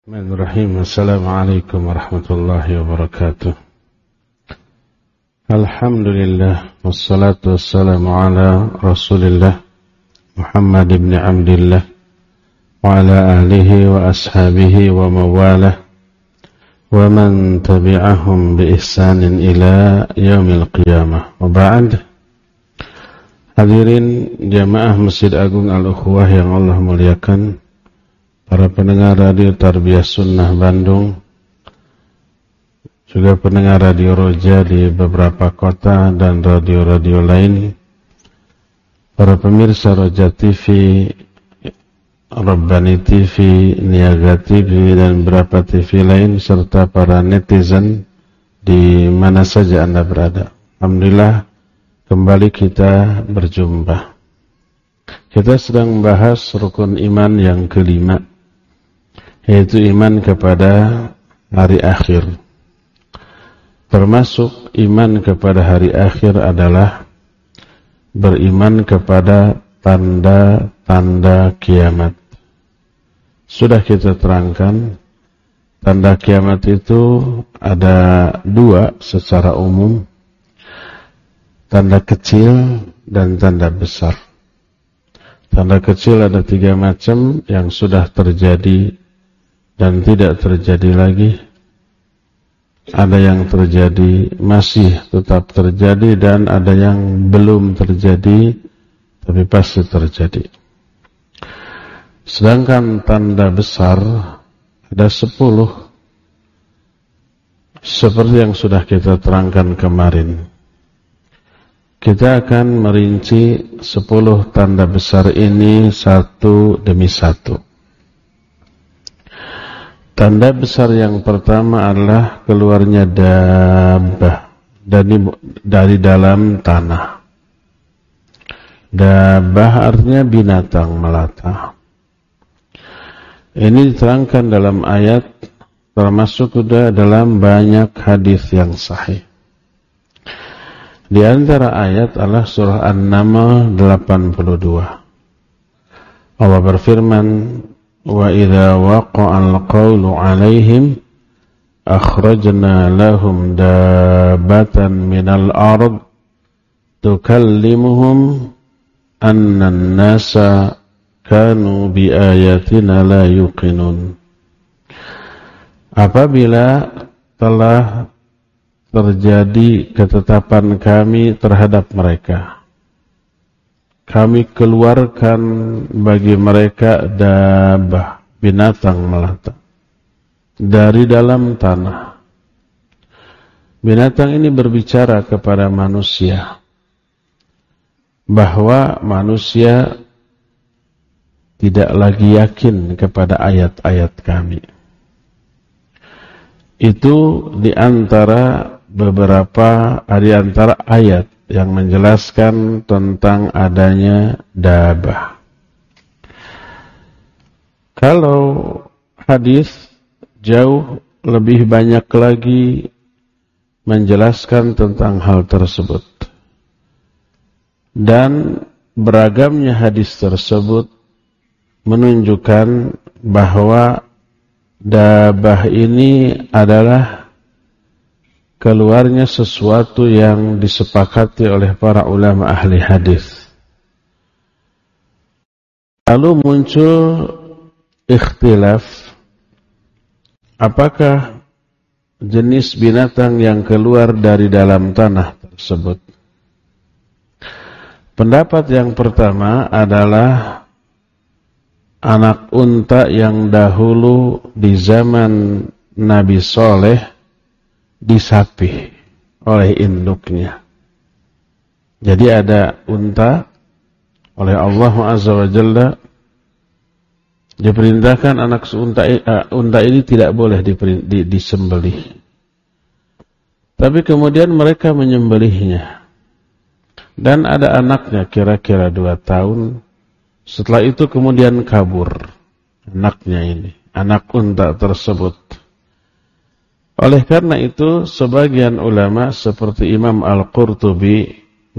Bismillahirrahmanirrahim. Assalamualaikum warahmatullahi wabarakatuh. Alhamdulillah wassalatu wassalamu ala Rasulillah Muhammad ibn Abdillah wa ala alihi wa ashabihi wa mawalah wa man tabi'ahum bi ihsanin ila yaumil qiyamah. Wa ba'd. Hadirin jamaah Masjid Agung Al-Ukhuwah yang Allah muliakan, para pendengar radio Tarbiyah Sunnah Bandung, juga pendengar radio Roja di beberapa kota dan radio-radio lain, para pemirsa Roja TV, Rabbani TV, Niaga TV, dan beberapa TV lain, serta para netizen di mana saja Anda berada. Alhamdulillah, kembali kita berjumpa. Kita sedang membahas rukun iman yang kelima, yaitu iman kepada hari akhir. Termasuk iman kepada hari akhir adalah beriman kepada tanda-tanda kiamat. Sudah kita terangkan, tanda kiamat itu ada dua secara umum, tanda kecil dan tanda besar. Tanda kecil ada 3 macam yang sudah terjadi dan tidak terjadi lagi. Ada yang terjadi, masih tetap terjadi, dan ada yang belum terjadi tapi pasti terjadi. Sedangkan tanda besar ada 10, seperti yang sudah kita terangkan kemarin. Kita akan merinci 10 tanda besar ini satu demi satu. Tanda besar yang pertama adalah keluarnya dabbah dari dalam tanah. Dabbah artinya binatang melata. Ini diterangkan dalam ayat, termasuk juga dalam banyak hadis yang sahih. Di antara ayat adalah surah An-Naml 82. Allah berfirman, wa idza waqa'al qawlu 'alaihim akhrajna lahum dabbatan minal ard tukallimuhum anna an-nasa kanu bi ayatina la yuqinun. Apabila telah terjadi ketetapan kami terhadap mereka, kami keluarkan bagi mereka dabbah, binatang melata, dari dalam tanah. Binatang ini berbicara kepada manusia bahwa manusia tidak lagi yakin kepada ayat-ayat kami. Itu di antara ayat yang menjelaskan tentang adanya dabbah. Kalau hadis jauh lebih banyak lagi menjelaskan tentang hal tersebut. Dan beragamnya hadis tersebut menunjukkan bahwa dabbah ini adalah keluarnya sesuatu yang disepakati oleh para ulama ahli hadis. Lalu muncul ikhtilaf, apakah jenis binatang yang keluar dari dalam tanah tersebut? Pendapat yang pertama adalah anak unta yang dahulu di zaman Nabi Soleh disapih oleh induknya. Jadi ada unta, oleh Allah Azza wa Jalla diperintahkan anak unta ini tidak boleh disembelih. Tapi kemudian mereka menyembelihnya. Dan ada anaknya kira-kira 2 tahun. Setelah itu kemudian kabur anaknya ini, anak unta tersebut. Oleh karena itu, sebagian ulama seperti Imam Al-Qurtubi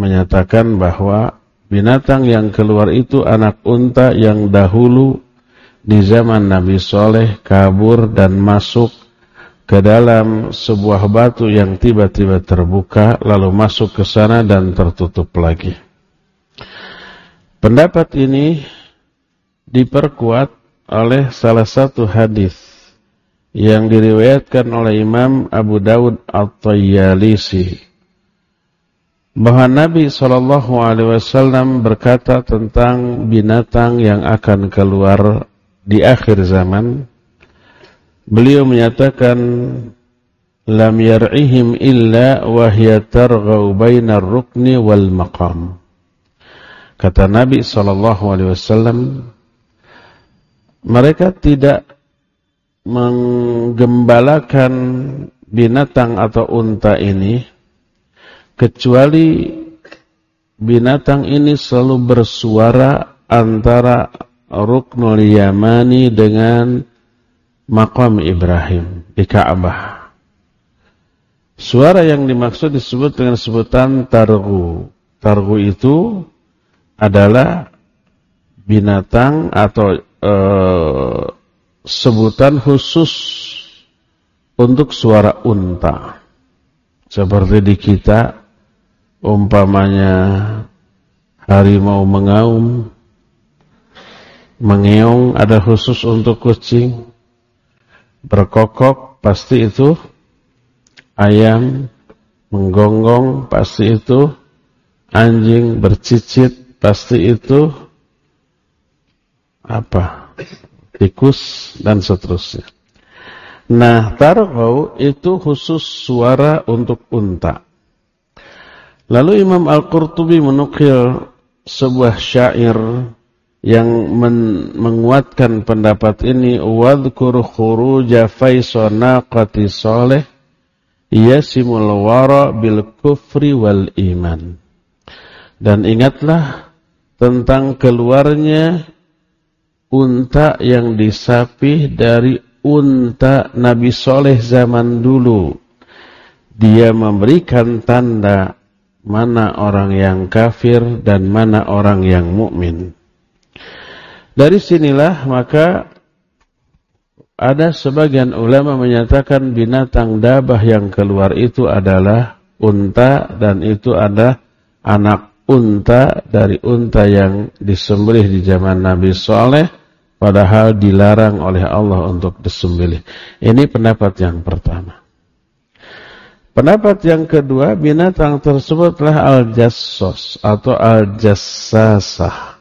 menyatakan bahwa binatang yang keluar itu anak unta yang dahulu di zaman Nabi Soleh kabur dan masuk ke dalam sebuah batu yang tiba-tiba terbuka, lalu masuk ke sana dan tertutup lagi. Pendapat ini diperkuat oleh salah satu hadis yang diriwayatkan oleh Imam Abu Dawud At-Tayyalisi, bahwa Nabi SAW berkata tentang binatang yang akan keluar di akhir zaman. Beliau menyatakan, lam yar'ihim illa wahya targhaw bainar rukni wal maqam. Kata Nabi SAW, mereka tidak menggembalakan binatang atau unta ini kecuali binatang ini selalu bersuara antara Ruknul Yamani dengan Maqam Ibrahim di Ka'bah. Suara yang dimaksud disebut dengan sebutan targu. Targu itu adalah binatang atau sebutan khusus untuk suara unta. Seperti di kita, umpamanya harimau mengaum, mengeong ada khusus untuk kucing. Berkokok pasti itu ayam, menggonggong pasti itu anjing, bercicit pasti itu apa? Tikus dan seterusnya. Nah, targhaw itu khusus suara untuk unta. Lalu Imam Al-Qurtubi menukil sebuah syair yang menguatkan pendapat ini, wadhkur khuruja faisana qati salih yasimul wara bil kufri wal iman. Dan ingatlah tentang keluarnya unta yang disapih dari unta Nabi Soleh zaman dulu. Dia memberikan tanda mana orang yang kafir dan mana orang yang mukmin. Dari sinilah maka ada sebagian ulama menyatakan binatang dabah yang keluar itu adalah unta, dan itu ada anak unta dari unta yang disembelih di zaman Nabi Saleh, padahal dilarang oleh Allah untuk disembelih. Ini pendapat yang pertama. Pendapat yang kedua, binatang tersebutlah al-jassos atau al-jassasah.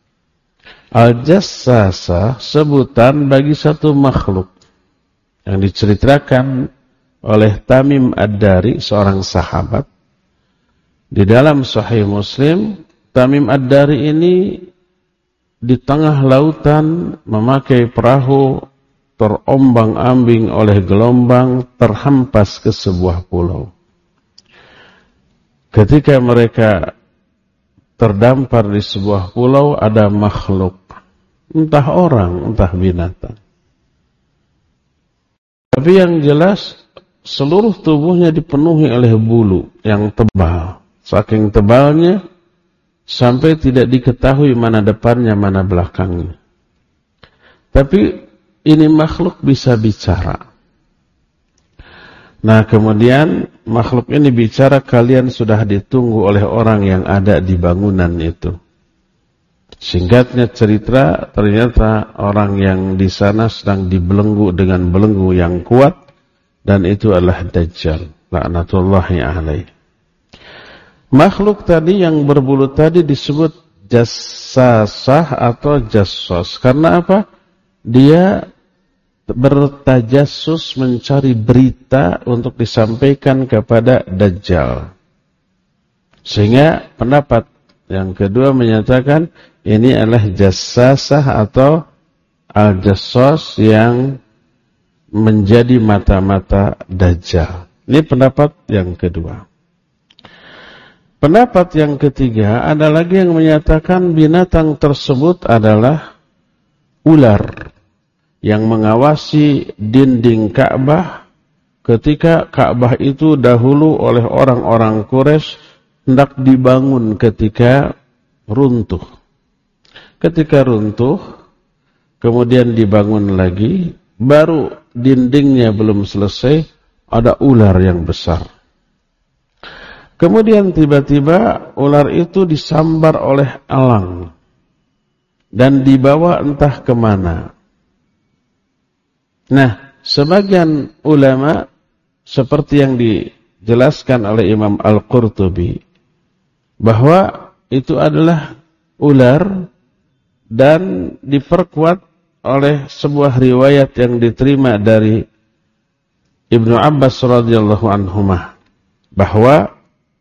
Al-jassasah sebutan bagi satu makhluk yang diceritakan oleh Tamim Ad-Dari, seorang sahabat. Di dalam Sahih Muslim, Tamim Ad-Dari ini di tengah lautan memakai perahu, terombang-ambing oleh gelombang, terhempas ke sebuah pulau. Ketika mereka terdampar di sebuah pulau, ada makhluk, entah orang, entah binatang. Tapi yang jelas, seluruh tubuhnya dipenuhi oleh bulu yang tebal. Saking tebalnya, sampai tidak diketahui mana depannya, mana belakangnya. Tapi ini makhluk bisa bicara. Nah, kemudian makhluk ini bicara, kalian sudah ditunggu oleh orang yang ada di bangunan itu. Singkatnya cerita, ternyata orang yang di sana sedang dibelenggu dengan belenggu yang kuat, dan itu adalah Dajjal, laknatullahi alaih. Makhluk tadi yang berbulu tadi disebut jassasah atau jassos. Karena apa? Dia bertajassus, mencari berita untuk disampaikan kepada Dajjal. Sehingga pendapat yang kedua menyatakan ini adalah jassasah atau al-jassos yang menjadi mata-mata Dajjal. Ini pendapat yang kedua. Pendapat yang ketiga ada lagi yang menyatakan binatang tersebut adalah ular yang mengawasi dinding Ka'bah ketika Ka'bah itu dahulu oleh orang-orang Quraisy hendak dibangun ketika runtuh. Ketika runtuh, kemudian dibangun lagi, baru dindingnya belum selesai, ada ular yang besar. Kemudian tiba-tiba ular itu disambar oleh elang dan dibawa entah kemana. Nah, sebagian ulama seperti yang dijelaskan oleh Imam Al-Qurtubi bahwa itu adalah ular dan diperkuat oleh sebuah riwayat yang diterima dari Ibnu Abbas radhiyallahu anhumah bahwa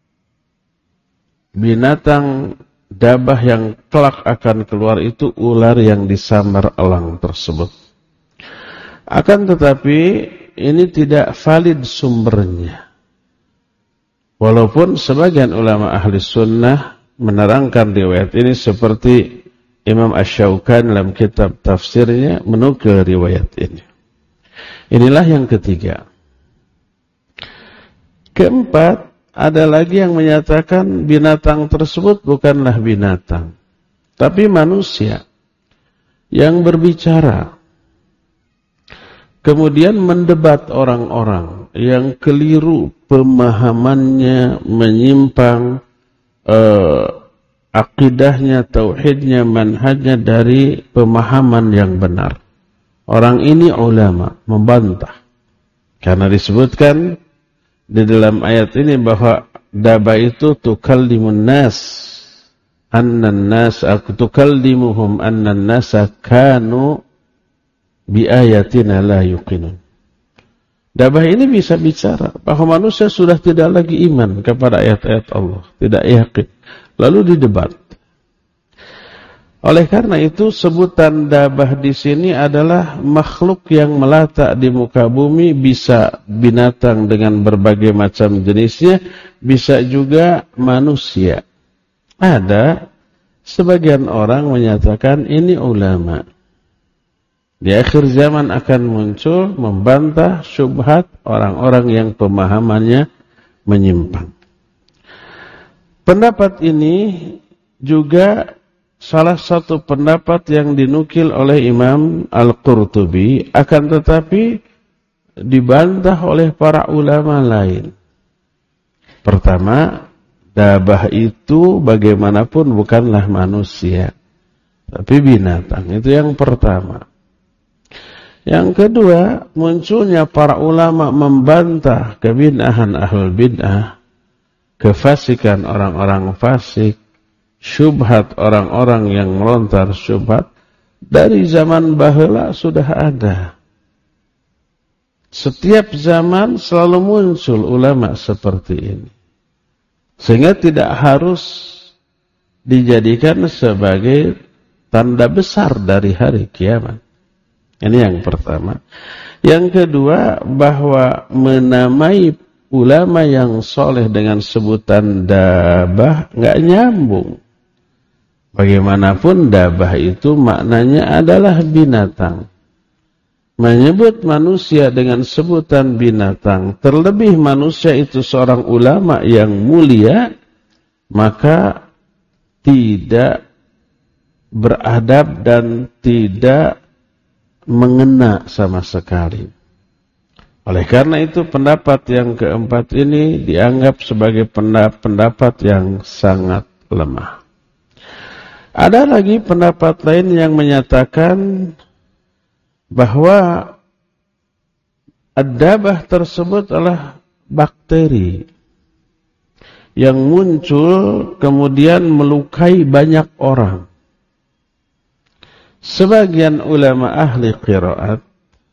binatang dabah yang kelak akan keluar itu ular yang disambar elang tersebut. Akan tetapi ini tidak valid sumbernya. Walaupun sebagian ulama ahli sunnah menerangkan riwayat ini seperti Imam Asy-Syaukani dalam kitab tafsirnya menukil riwayat ini. Inilah yang ketiga. Keempat, ada lagi yang menyatakan binatang tersebut bukanlah binatang, tapi manusia yang berbicara. Kemudian mendebat orang-orang yang keliru pemahamannya, menyimpang akidahnya, tauhidnya, manhajnya dari pemahaman yang benar. Orang ini ulama membantah. Karena disebutkan di dalam ayat ini bahwa dabah itu tukallimun nas annan nas tukallimuhum annan nasa kanu bi ayatina la yuqinun. Dabah ini bisa bicara bahwa manusia sudah tidak lagi iman kepada ayat-ayat Allah, tidak yakin. Lalu didebat. Oleh karena itu sebutan dabah di sini adalah makhluk yang melata di muka bumi, bisa binatang dengan berbagai macam jenisnya, bisa juga manusia. Ada sebagian orang menyatakan ini ulama. Di akhir zaman akan muncul membantah syubhat orang-orang yang pemahamannya menyimpang. Pendapat ini juga salah satu pendapat yang dinukil oleh Imam Al-Qurtubi, akan tetapi dibantah oleh para ulama lain. Pertama, dabah itu bagaimanapun bukanlah manusia, tapi binatang. Itu yang pertama. Yang kedua, munculnya para ulama membantah kebid'ahan ahlul bid'ah, kefasikan orang-orang fasik, syubhat orang-orang yang melontar syubhat, dari zaman baheula sudah ada. Setiap zaman selalu muncul ulama seperti ini. Sehingga tidak harus dijadikan sebagai tanda besar dari hari kiamat. Ini yang pertama. Yang kedua, bahwa menamai ulama yang soleh dengan sebutan dabah nggak nyambung. Bagaimanapun dabah itu maknanya adalah binatang. Menyebut manusia dengan sebutan binatang, terlebih manusia itu seorang ulama yang mulia, maka tidak beradab dan tidak mengena sama sekali. Oleh karena itu pendapat yang keempat ini dianggap sebagai pendapat yang sangat lemah. Ada lagi pendapat lain yang menyatakan bahwa ad-dabah tersebut adalah bakteri yang muncul kemudian melukai banyak orang. Sebagian ulama ahli qiraat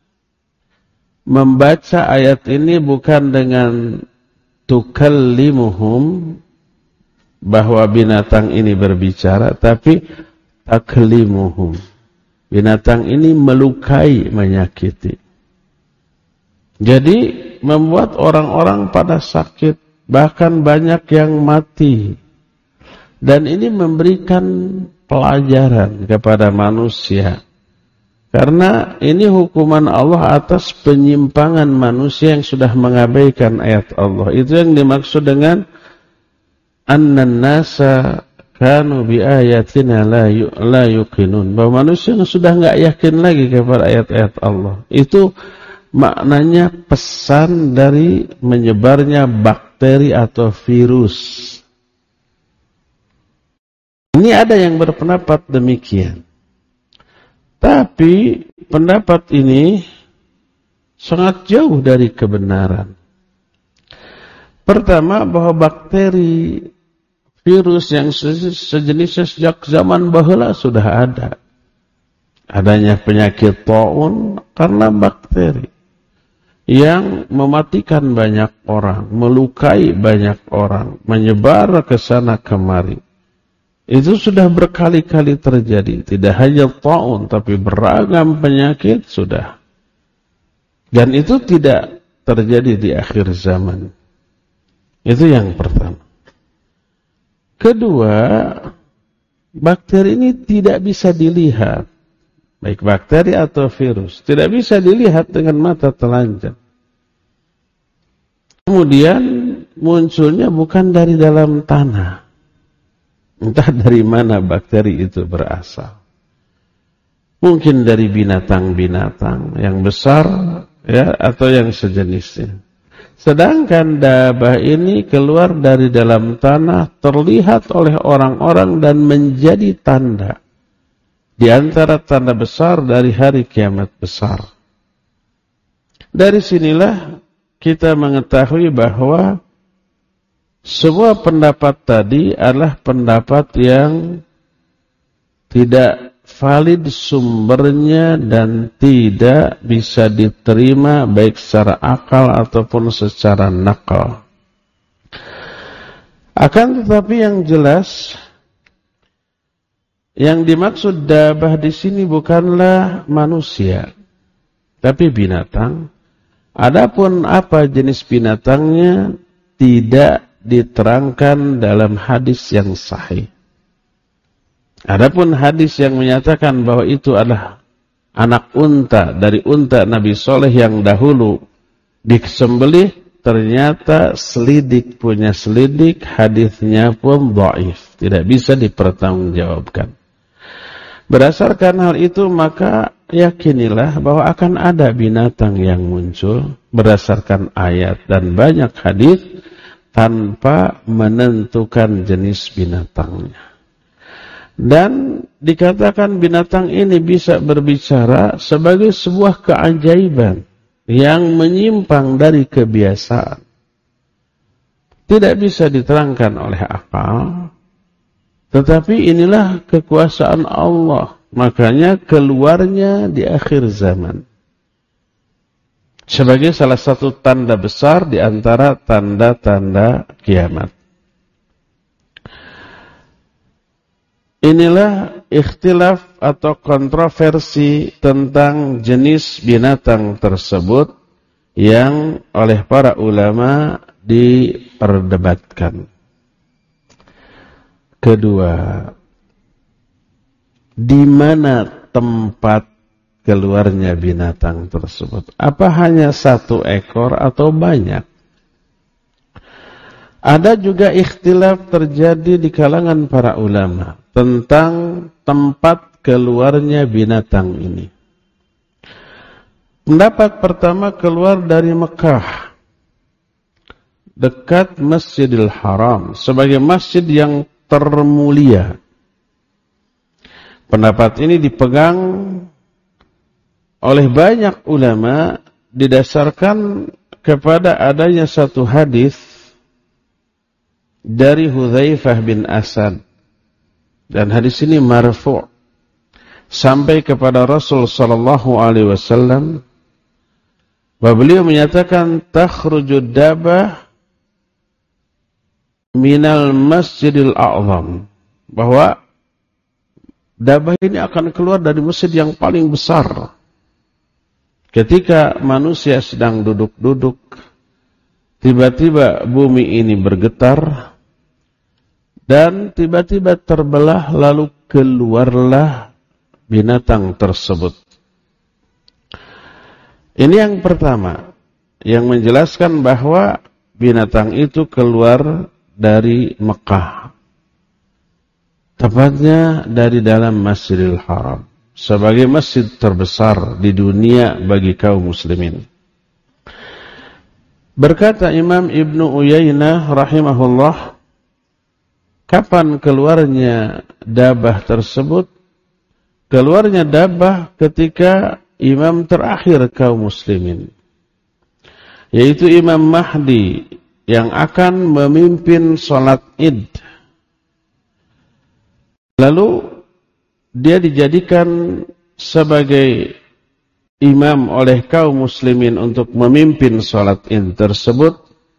membaca ayat ini bukan dengan tukallimuhum, bahwa binatang ini berbicara, tapi taklimuhum. Binatang ini melukai, menyakiti. Jadi membuat orang-orang pada sakit, bahkan banyak yang mati. Dan ini memberikan pelajaran kepada manusia. Karena ini hukuman Allah atas penyimpangan manusia yang sudah mengabaikan ayat Allah. Itu yang dimaksud dengan annan nasa kanu bi ayatina la yuqinun, bahwa manusia sudah enggak yakin lagi kepada ayat-ayat Allah. Itu maknanya pesan dari menyebarnya bakteri atau virus. Ini ada yang berpendapat demikian. Tapi pendapat ini sangat jauh dari kebenaran. Pertama, bahwa bakteri virus yang sejenisnya sejak zaman baheula sudah ada. Adanya penyakit taun karena bakteri yang mematikan banyak orang, melukai banyak orang, menyebar ke sana kemari. Itu sudah berkali-kali terjadi. Tidak hanya taun, tapi beragam penyakit sudah. Dan itu tidak terjadi di akhir zaman. Itu yang pertama. Kedua, bakteri ini tidak bisa dilihat. Baik bakteri atau virus. Tidak bisa dilihat dengan mata telanjang. Kemudian munculnya bukan dari dalam tanah. Entah dari mana bakteri itu berasal. Mungkin dari binatang-binatang yang besar, ya, atau yang sejenisnya. Sedangkan dabah ini keluar dari dalam tanah, terlihat oleh orang-orang dan menjadi tanda. Di antara tanda besar dari hari kiamat besar. Dari sinilah kita mengetahui bahwa semua pendapat tadi adalah pendapat yang tidak valid sumbernya dan tidak bisa diterima baik secara akal ataupun secara nakal. Akan tetapi yang jelas, yang dimaksud dabah di sini bukanlah manusia, tapi binatang. Adapun apa jenis binatangnya tidak diterangkan dalam hadis yang sahih. Adapun hadis yang menyatakan bahwa itu adalah anak unta dari unta Nabi Soleh yang dahulu disembelih, ternyata selidik punya selidik, hadisnya pun dhaif, tidak bisa dipertanggungjawabkan. Berdasarkan hal itu maka yakinilah bahwa akan ada binatang yang muncul berdasarkan ayat dan banyak hadis tanpa menentukan jenis binatangnya. Dan dikatakan binatang ini bisa berbicara sebagai sebuah keajaiban yang menyimpang dari kebiasaan. Tidak bisa diterangkan oleh akal, tetapi inilah kekuasaan Allah. Makanya keluarnya di akhir zaman. Sebagai salah satu tanda besar di antara tanda-tanda kiamat. Inilah ikhtilaf atau kontroversi tentang jenis binatang tersebut yang oleh para ulama diperdebatkan. Kedua, di mana tempat keluarnya binatang tersebut? Apa hanya satu ekor atau banyak? Ada juga ikhtilaf terjadi di kalangan para ulama tentang tempat keluarnya binatang ini. Pendapat pertama keluar dari Mekah, dekat Masjidil Haram, sebagai masjid yang termulia. Pendapat ini dipegang oleh banyak ulama didasarkan kepada adanya satu hadis dari Hudzaifah bin Asad, dan hadis ini marfu' sampai kepada Rasul sallallahu alaihi wasallam, bahwa beliau menyatakan takhrujud dabah minal masjidil a'zam, bahwa dabah ini akan keluar dari masjid yang paling besar. Ketika manusia sedang duduk-duduk, tiba-tiba bumi ini bergetar, dan tiba-tiba terbelah, lalu keluarlah binatang tersebut. Ini yang pertama, yang menjelaskan bahwa binatang itu keluar dari Mekah. tepatnya dari dalam Masjidil Haram, sebagai masjid terbesar di dunia bagi kaum muslimin. Berkata Imam Ibnu Uyainah rahimahullah, kapan keluarnya dabah tersebut? Keluarnya dabah ketika imam terakhir kaum muslimin, yaitu Imam Mahdi yang akan memimpin sholat Id. Lalu dia dijadikan sebagai imam oleh kaum muslimin untuk memimpin sholat Id tersebut.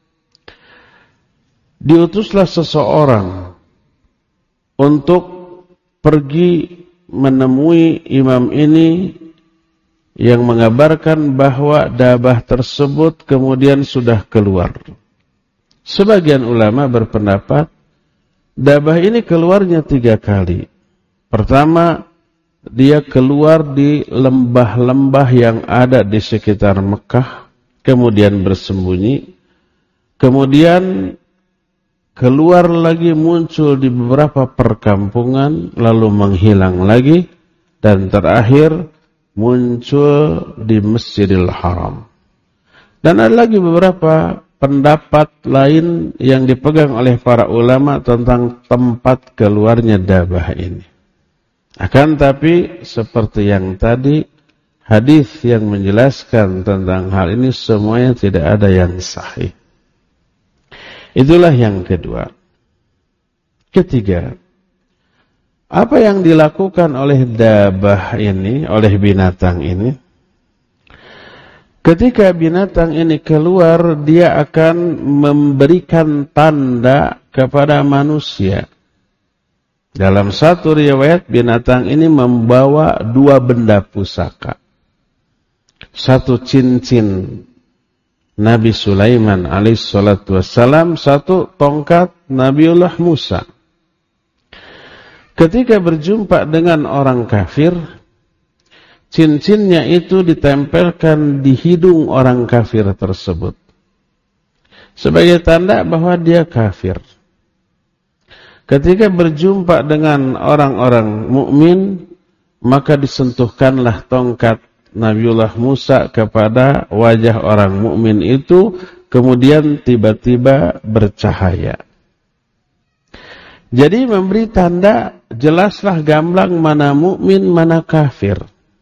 Diutuslah seseorang untuk pergi menemui imam ini yang mengabarkan bahwa dabah tersebut kemudian sudah keluar. Sebagian ulama berpendapat dabah ini keluarnya 3 kali. Pertama, dia keluar di lembah-lembah yang ada di sekitar Mekah, kemudian bersembunyi. Kemudian keluar lagi, muncul di beberapa perkampungan, lalu menghilang lagi, dan terakhir muncul di Masjidil Haram. Dan ada lagi beberapa pendapat lain yang dipegang oleh para ulama tentang tempat keluarnya dabah ini. Akan tapi seperti yang tadi, hadis yang menjelaskan tentang hal ini semuanya tidak ada yang sahih. Itulah yang kedua. Ketiga, apa yang dilakukan oleh dabah ini, oleh binatang ini? Ketika binatang ini keluar, dia akan memberikan tanda kepada manusia. Dalam satu riwayat, binatang ini membawa 2 benda pusaka. 1 cincin Nabi Sulaiman alaihissalatu wassalam, 1 tongkat Nabiullah Musa. Ketika berjumpa dengan orang kafir, cincinnya itu ditempelkan di hidung orang kafir tersebut sebagai tanda bahwa dia kafir. Ketika berjumpa dengan orang-orang mukmin, maka disentuhkanlah tongkat Nabiullah Musa kepada wajah orang mukmin itu, kemudian tiba-tiba bercahaya. Jadi memberi tanda, jelaslah gamblang mana mukmin, mana kafir.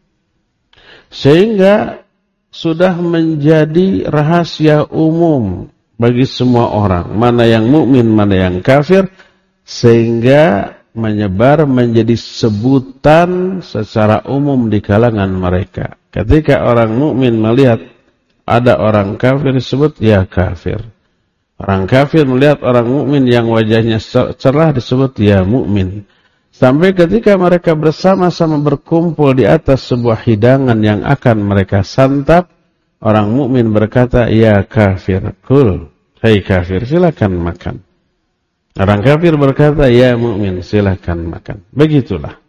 Sehingga sudah menjadi rahasia umum bagi semua orang, mana yang mukmin, mana yang kafir, sehingga menyebar menjadi sebutan secara umum di kalangan mereka. Ketika orang mukmin melihat ada orang kafir, disebut ya kafir. Orang kafir melihat orang mukmin yang wajahnya cerah, disebut ya mukmin. Sampai ketika mereka bersama-sama berkumpul di atas sebuah hidangan yang akan mereka santap, orang mukmin berkata, ya kafir, kul, hai kafir, silakan makan. Orang kafir berkata, ya mukmin, silakan makan. Begitulah.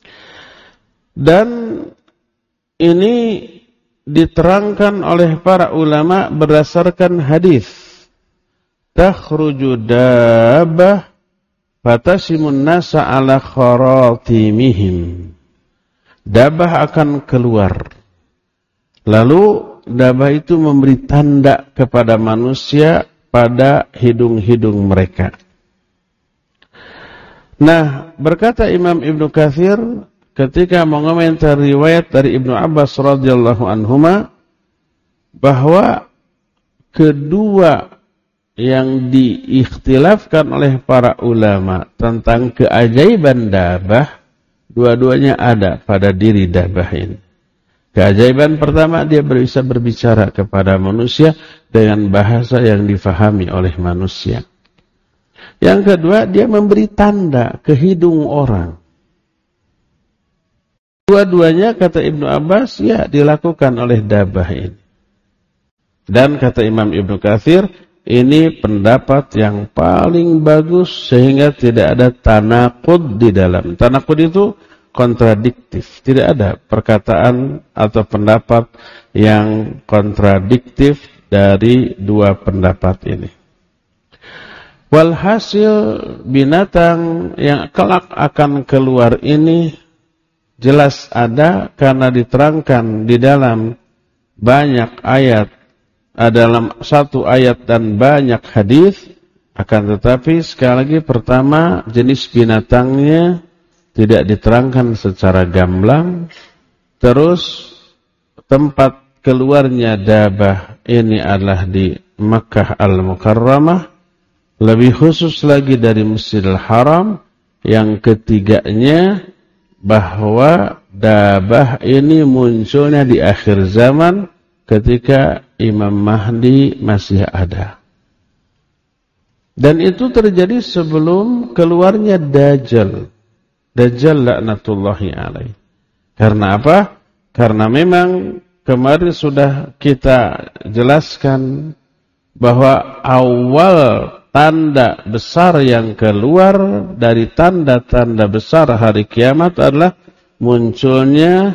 Dan ini diterangkan oleh para ulama berdasarkan hadis. Takhruju dabbah fatasimun nasa ala kharatimihim. Dabah akan keluar. Lalu dabah itu memberi tanda kepada manusia pada hidung-hidung mereka. Nah, berkata Imam Ibnu Katsir ketika mengomentar riwayat dari Ibnu Abbas radhiyallahu anhuma, bahwa kedua yang diikhtilafkan oleh para ulama tentang keajaiban dabah, dua-duanya ada pada diri dabah ini. Keajaiban pertama, dia bisa berbicara kepada manusia dengan bahasa yang difahami oleh manusia. Yang kedua, dia memberi tanda ke hidung orang. Dua-duanya, kata Ibnu Abbas, ya dilakukan oleh dabah ini. Dan kata Imam Ibnu Katsir, ini pendapat yang paling bagus sehingga tidak ada tanaqud di dalam. Tanaqud itu kontradiktif. Tidak ada perkataan atau pendapat yang kontradiktif dari dua pendapat ini. Walhasil binatang yang kelak akan keluar ini jelas ada karena diterangkan di dalam banyak ayat, dalam satu ayat dan banyak hadis. Akan tetapi sekali lagi, pertama, jenis binatangnya tidak diterangkan secara gamblang. Terus tempat keluarnya dabah ini adalah di Makkah Al-Mukarramah, lebih khusus lagi dari Masjidil Haram. Yang ketiganya, bahwa dabah ini munculnya di akhir zaman ketika Imam Mahdi masih ada. Dan itu terjadi sebelum keluarnya Dajjal. Dajjal laknatullahi alaih. Karena apa? Karena memang kemarin sudah kita jelaskan bahwa awal tanda besar yang keluar dari tanda-tanda besar hari kiamat adalah munculnya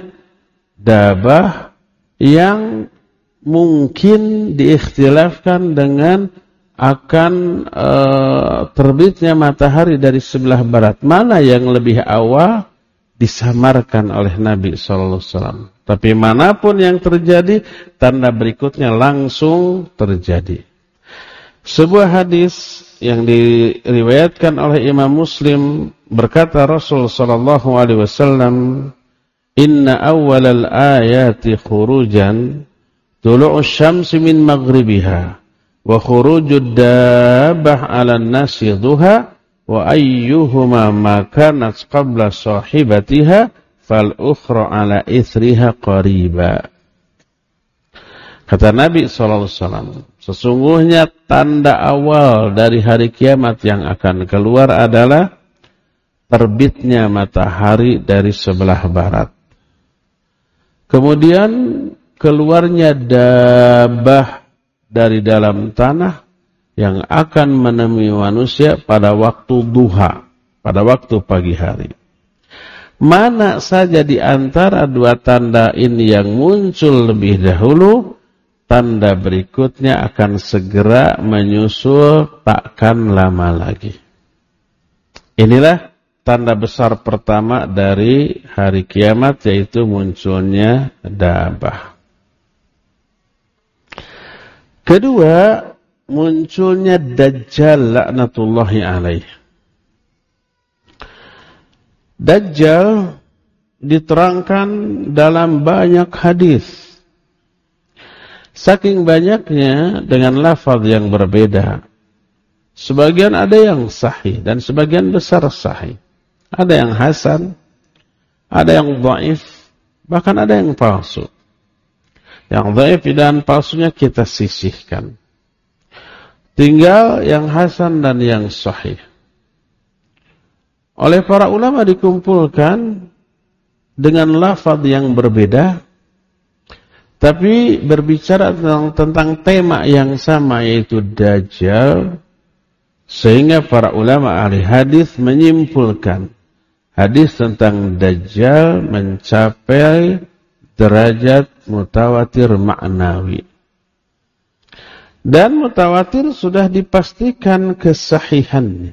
dabah yang mungkin diikhtilafkan dengan akan terbitnya matahari dari sebelah barat. Mana yang lebih awal disamarkan oleh Nabi SAW. Tapi manapun yang terjadi, tanda berikutnya langsung terjadi. Sebuah hadis yang diriwayatkan oleh Imam Muslim berkata Rasul sallallahu alaihi wasallam, "Inna awwalal ayati khurujan tulu'u syamsi min maghribiha wa khurujud dabbah 'alan nasi dhuha wa ayyuhuma ma kanat qabla sahibatiha fal ukhra 'ala ithriha qariba." Kata Nabi SAW, sesungguhnya tanda awal dari hari kiamat yang akan keluar adalah terbitnya matahari dari sebelah barat. Kemudian keluarnya dabah dari dalam tanah yang akan menemui manusia pada waktu duha, pada waktu pagi hari. Mana saja di antara dua tanda ini yang muncul lebih dahulu, tanda berikutnya akan segera menyusul, takkan lama lagi. Inilah tanda besar pertama dari hari kiamat, yaitu munculnya dabah. Kedua, munculnya Dajjal laknatullahi alaih. Dajjal diterangkan dalam banyak hadis. Saking banyaknya dengan lafaz yang berbeda. Sebagian ada yang sahih dan sebagian besar sahih. Ada yang hasan, ada yang dhaif, bahkan ada yang palsu. Yang dhaif dan palsunya kita sisihkan. Tinggal yang hasan dan yang sahih. Oleh para ulama dikumpulkan dengan lafaz yang berbeda, tapi berbicara tentang tema yang sama, yaitu Dajjal, sehingga para ulama ahli hadis menyimpulkan hadis tentang Dajjal mencapai derajat mutawatir ma'nawi. Dan mutawatir sudah dipastikan kesahihannya.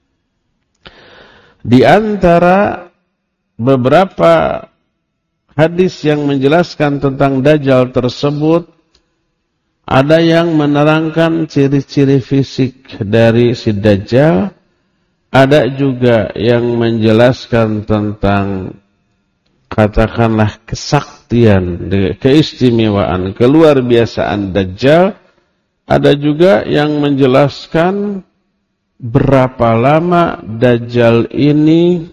Di antara beberapa hadis yang menjelaskan tentang Dajjal tersebut, ada yang menerangkan ciri-ciri fisik dari si Dajjal, ada juga yang menjelaskan tentang katakanlah kesaktian, keistimewaan, keluar biasaan Dajjal, ada juga yang menjelaskan berapa lama Dajjal ini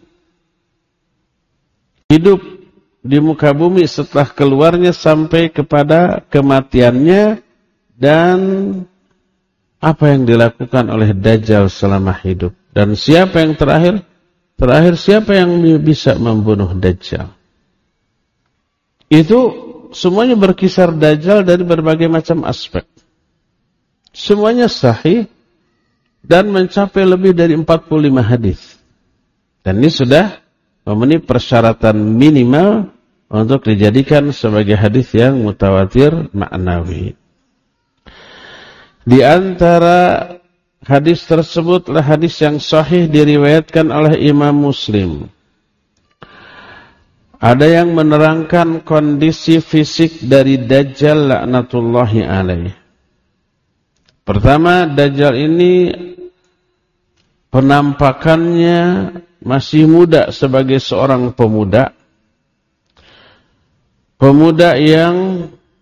hidup di muka bumi setelah keluarnya sampai kepada kematiannya, dan apa yang dilakukan oleh Dajjal selama hidup. Dan siapa yang terakhir siapa yang bisa membunuh Dajjal. Itu semuanya berkisar Dajjal dari berbagai macam aspek. Semuanya sahih dan mencapai lebih dari 45 hadis. Dan ini sudah memenuhi persyaratan minimal untuk dijadikan sebagai hadis yang mutawatir ma'nawi. Di antara hadis tersebut adalah hadis yang sahih diriwayatkan oleh Imam Muslim. Ada yang menerangkan kondisi fisik dari Dajjal laknatullahi alaih. Pertama, Dajjal ini penampakannya masih muda sebagai seorang pemuda. Pemuda yang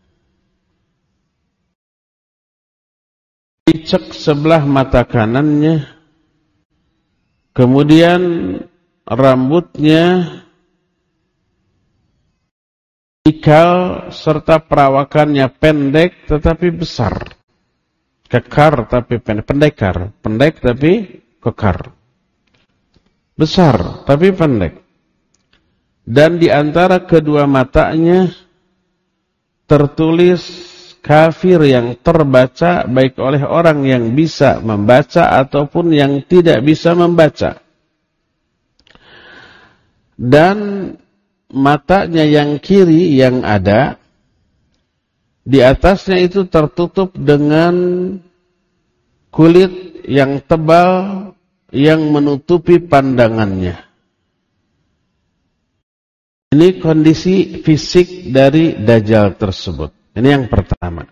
dicek sebelah mata kanannya, kemudian rambutnya ikal serta perawakannya pendek tetapi besar. Kekar tapi pendek. Pendek tapi kekar. Besar tapi pendek. Dan di antara kedua matanya tertulis kafir yang terbaca baik oleh orang yang bisa membaca ataupun yang tidak bisa membaca. Dan matanya yang kiri yang ada, di atasnya itu tertutup dengan kulit yang tebal yang menutupi pandangannya. Ini kondisi fisik dari Dajjal tersebut. Ini yang pertama.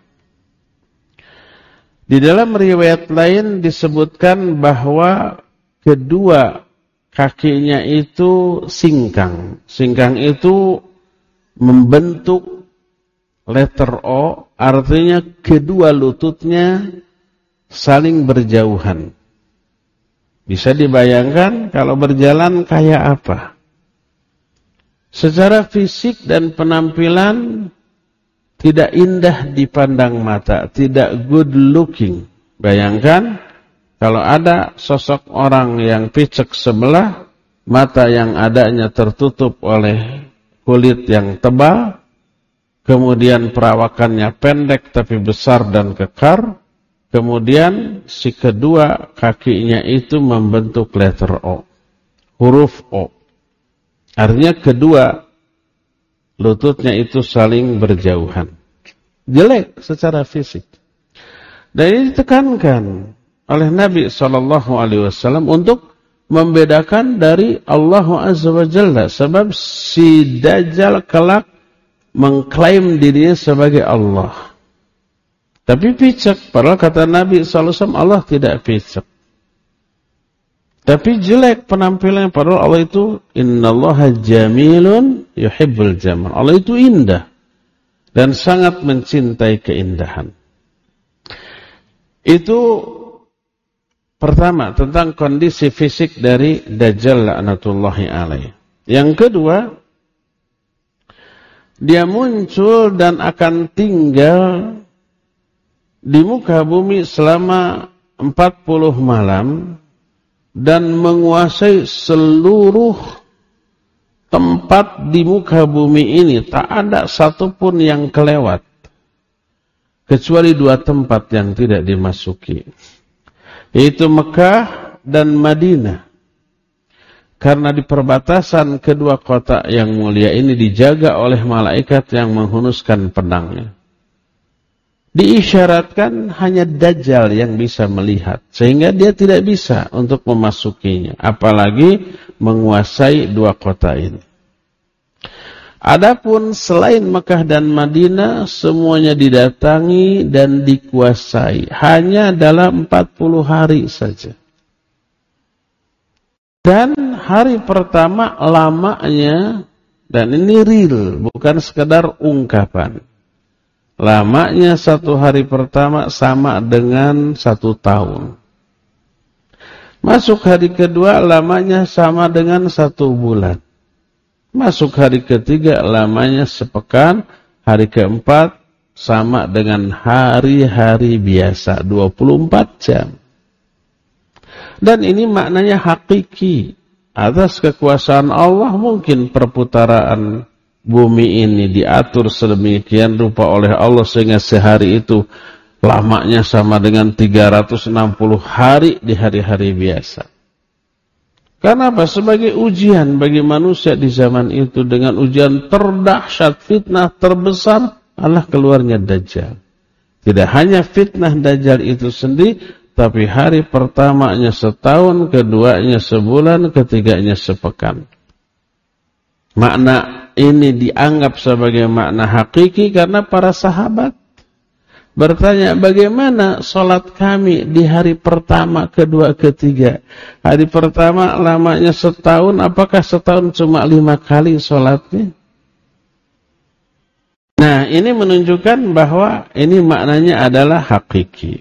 Di dalam riwayat lain disebutkan bahwa kedua kakinya itu singkang. Singkang itu membentuk letter O, artinya kedua lututnya saling berjauhan. Bisa dibayangkan kalau berjalan kayak apa? Secara fisik dan penampilan tidak indah dipandang mata, tidak good looking. Bayangkan kalau ada sosok orang yang picek sebelah, mata yang adanya tertutup oleh kulit yang tebal, kemudian perawakannya pendek tapi besar dan kekar, kemudian si kedua kakinya itu membentuk letter O, huruf O. Artinya kedua lututnya itu saling berjauhan. Jelek secara fisik. Dan ini ditekankan oleh Nabi SAW untuk membedakan dari Allah Azza wa Jalla. Sebab si Dajjal kelak mengklaim dirinya sebagai Allah. Tapi picek. Padahal kata Nabi SAW Allah tidak picek. Tapi jelek penampilannya. Padahal Allah itu innallaha jamilun yuhibbul jamal. Allah itu indah dan sangat mencintai keindahan. Itu pertama, tentang kondisi fisik dari Dajjal laknatullahi alaih. Yang kedua, dia muncul dan akan tinggal di muka bumi selama 40 malam dan menguasai seluruh tempat di muka bumi ini. Tak ada satupun yang kelewat, kecuali dua tempat yang tidak dimasuki, yaitu Mekah dan Madinah. Karena di perbatasan kedua kota yang mulia ini dijaga oleh malaikat yang menghunuskan pedangnya. Diisyaratkan hanya Dajjal yang bisa melihat, sehingga dia tidak bisa untuk memasukinya, apalagi menguasai dua kota ini. Adapun selain Mekah dan Madinah, semuanya didatangi dan dikuasai hanya dalam 40 hari saja. Dan hari pertama lamanya, dan ini real, bukan sekedar ungkapan. Lamanya satu hari pertama sama dengan 1 tahun. Masuk hari kedua lamanya sama dengan 1 bulan. Masuk hari ketiga lamanya sepekan. Hari keempat sama dengan hari-hari biasa, 24 jam. Dan ini maknanya hakiki. Atas kekuasaan Allah mungkin perputaran bumi ini diatur sedemikian rupa oleh Allah sehingga sehari itu lamanya sama dengan 360 hari di hari-hari biasa. Karena apa? Sebagai ujian bagi manusia di zaman itu, dengan ujian terdahsyat, fitnah terbesar adalah keluarnya Dajjal. Tidak hanya fitnah Dajjal itu sendiri, tapi hari pertamanya setahun, keduanya sebulan, ketiganya sepekan. Makna ini dianggap sebagai makna hakiki karena para sahabat bertanya, bagaimana sholat kami di hari pertama, kedua, ketiga? Hari pertama lamanya setahun, apakah setahun cuma 5 kali sholatnya? Nah, ini menunjukkan bahwa ini maknanya adalah hakiki.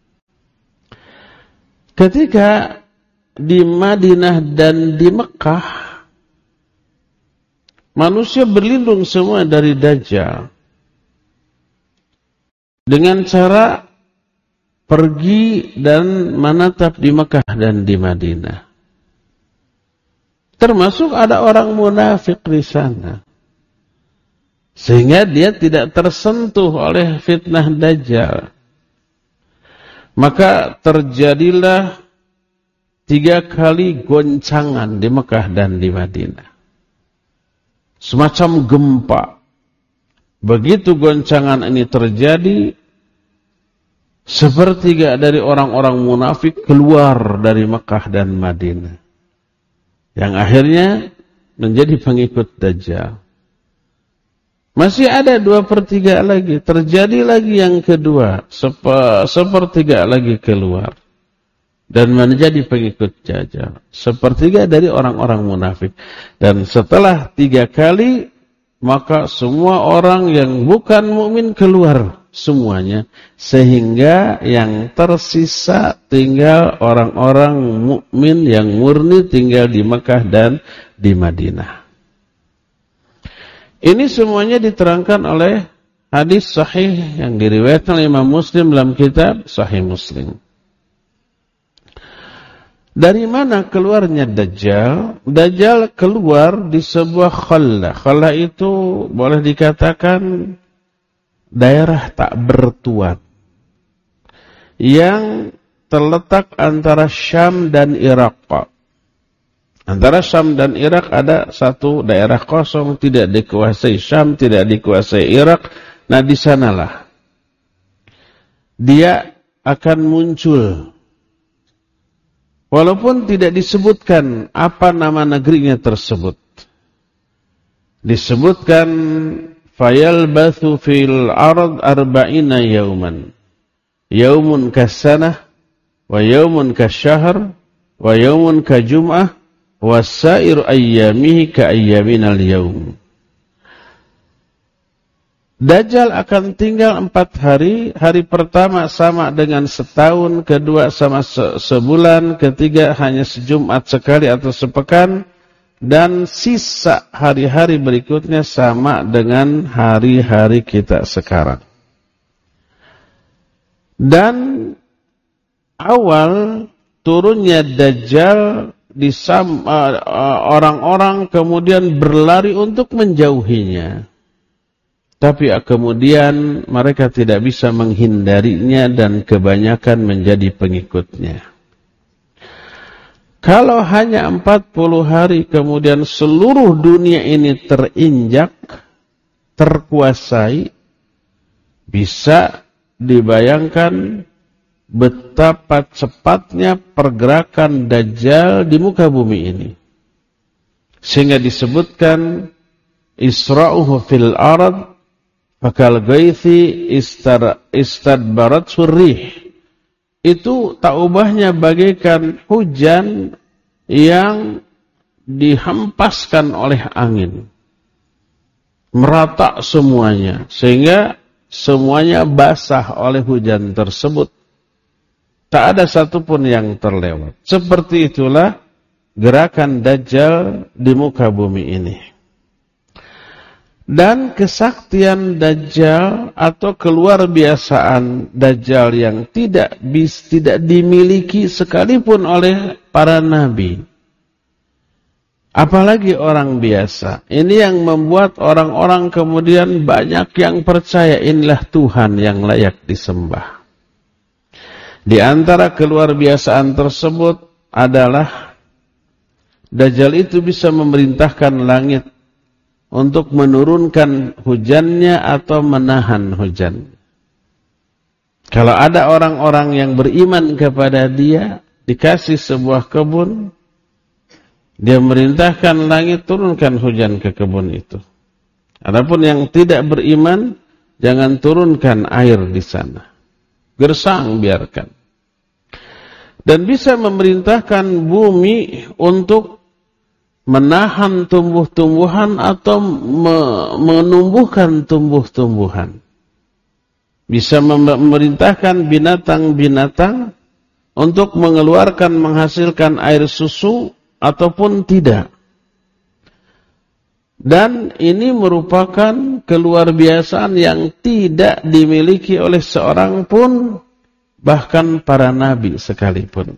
Ketika di Madinah dan di Mekah, manusia berlindung semua dari Dajjal dengan cara pergi dan menatap di Mekah dan di Madinah. Termasuk ada orang munafik di sana, sehingga dia tidak tersentuh oleh fitnah Dajjal. Maka terjadilah 3 kali goncangan di Mekah dan di Madinah. Semacam gempa. Begitu goncangan ini terjadi, sepertiga dari orang-orang munafik keluar dari Mekah dan Madinah, yang akhirnya menjadi pengikut Dajjal. Masih ada 2/3 lagi, terjadi lagi yang kedua, sepertiga lagi keluar dan menjadi pengikut Dajjal. Sepertiga dari orang-orang munafik. Dan setelah 3 kali, maka semua orang yang bukan mukmin keluar semuanya, sehingga yang tersisa tinggal orang-orang mukmin yang murni tinggal di Mekah dan di Madinah. Ini semuanya diterangkan oleh hadis sahih yang diriwayatkan oleh Imam Muslim dalam kitab Sahih Muslim. Dari mana keluarnya Dajjal? Dajjal keluar di sebuah khallah. Khallah itu boleh dikatakan daerah tak bertuan yang terletak antara Syam dan Irak. Antara Syam dan Irak ada satu daerah kosong, tidak dikuasai Syam, tidak dikuasai Irak. Nah, di sanalah dia akan muncul. Walaupun tidak disebutkan apa nama negerinya tersebut. Disebutkan fayalbathu fil ard 40 yauman. Yaumun kasanah wa yaumun kasyahr wa yaumun kajum'ah wa sa'ir ayyamihi ka ayyaminal yaum. Dajjal akan tinggal 4 hari. Hari pertama sama dengan setahun, kedua sama sebulan, ketiga hanya sejumat sekali atau sepekan, dan sisa hari-hari berikutnya sama dengan hari-hari kita sekarang. Dan awal turunnya Dajjal, orang-orang kemudian berlari untuk menjauhinya. Tapi kemudian mereka tidak bisa menghindarinya dan kebanyakan menjadi pengikutnya. Kalau hanya 40 hari kemudian seluruh dunia ini terinjak, terkuasai, bisa dibayangkan betapa cepatnya pergerakan Dajjal di muka bumi ini. Sehingga disebutkan Isra'uhu fil ard fakal gaithi istadbarat surrih. Itu tak ubahnya bagaikan hujan yang dihempaskan oleh angin. Merata semuanya, sehingga semuanya basah oleh hujan tersebut. Tak ada satupun yang terlewat. Seperti itulah gerakan Dajjal di muka bumi ini. Dan kesaktian Dajjal atau keluar biasaan Dajjal yang tidak dimiliki sekalipun oleh para nabi. Apalagi orang biasa. Ini yang membuat orang-orang kemudian banyak yang percaya inilah Tuhan yang layak disembah. Di antara keluar biasaan tersebut adalah Dajjal itu bisa memerintahkan langit untuk menurunkan hujannya atau menahan hujan. Kalau ada orang-orang yang beriman kepada dia, dikasih sebuah kebun, dia merintahkan langit turunkan hujan ke kebun itu. Adapun yang tidak beriman, jangan turunkan air di sana. Gersang biarkan. Dan bisa memerintahkan bumi untuk menahan tumbuh-tumbuhan atau menumbuhkan tumbuh-tumbuhan. Bisa memerintahkan binatang-binatang untuk mengeluarkan, menghasilkan air susu ataupun tidak. Dan ini merupakan keluarbiasaan yang tidak dimiliki oleh seorang pun, bahkan para nabi sekalipun.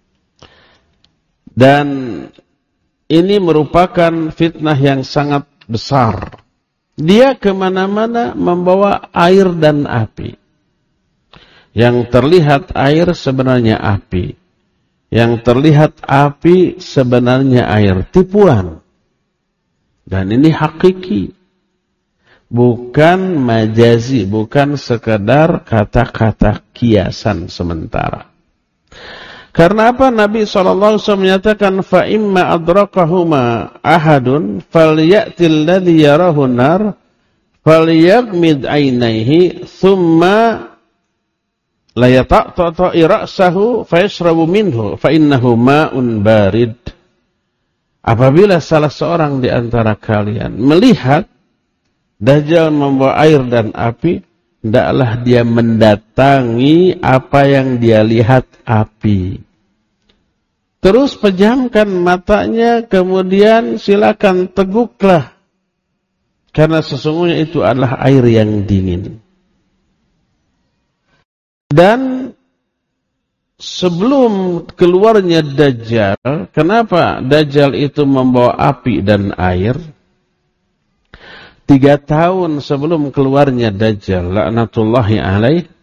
Dan ini merupakan fitnah yang sangat besar. Dia kemana-mana membawa air dan api. Yang terlihat air sebenarnya api. Yang terlihat api sebenarnya air. Tipuan. Dan ini hakiki. Bukan majazi. Bukan sekadar kata-kata kiasan sementara. Karena apa? Nabi SAW menyatakan فَإِمَّا أَدْرَكَهُمَا أَحَدٌ فَلْيَأْتِ الَّذِي يَرَهُ النَّارِ فَلْيَغْمِدْ عَيْنَيْهِ ثُمَّ لَيَتَأْتَأْتَئِ رَأْسَهُ فَيَشْرَبُ مِنْهُ فَإِنَّهُ مَاءٌ بَارِدٌ. Apabila salah seorang di antara kalian melihat Dajjal membawa air dan api, hendaklah dia mendatangi apa yang dia lihat, api. Terus pejamkan matanya, kemudian silakan teguklah. Karena sesungguhnya itu adalah air yang dingin. Dan sebelum keluarnya Dajjal, kenapa Dajjal itu membawa api dan air? 3 tahun sebelum keluarnya Dajjal, laknatullahi alaih,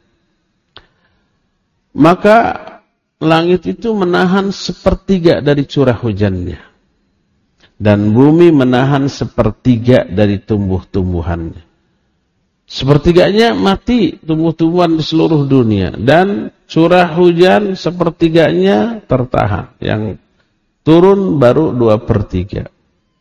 maka langit itu menahan 1/3 dari curah hujannya. Dan bumi menahan 1/3 dari tumbuh-tumbuhannya. 1/3-nya mati tumbuh-tumbuhan di seluruh dunia. Dan curah hujan 1/3-nya tertahan. Yang turun baru 2/3.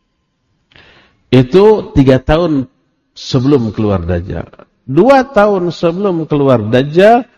Itu 3 tahun sebelum keluar Dajjal. 2 tahun sebelum keluar Dajjal,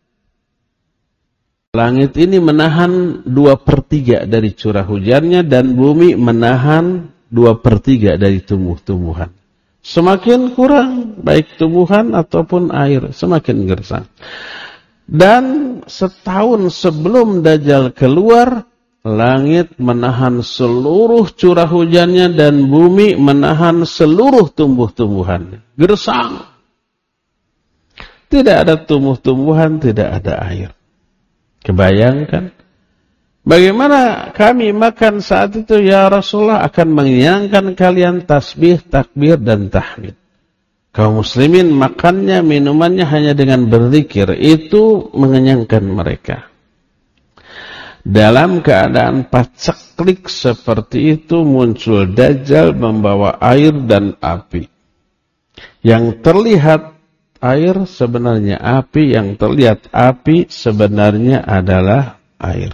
langit ini menahan 2/3 dari curah hujannya dan bumi menahan 2/3 dari tumbuh-tumbuhan. Semakin kurang, baik tumbuhan ataupun air, semakin gersang. Dan setahun sebelum Dajjal keluar, langit menahan seluruh curah hujannya dan bumi menahan seluruh tumbuh-tumbuhannya. Gersang. Tidak ada tumbuh-tumbuhan, tidak ada air. Kebayangkan? Bagaimana kami makan saat itu, ya Rasulullah, akan mengenyangkan kalian tasbih, takbir, dan tahmid. Kaum muslimin makannya, minumannya hanya dengan berzikir. Itu mengenyangkan mereka. Dalam keadaan paceklik seperti itu muncul Dajjal membawa air dan api. Yang terlihat air sebenarnya api, yang terlihat api sebenarnya adalah air.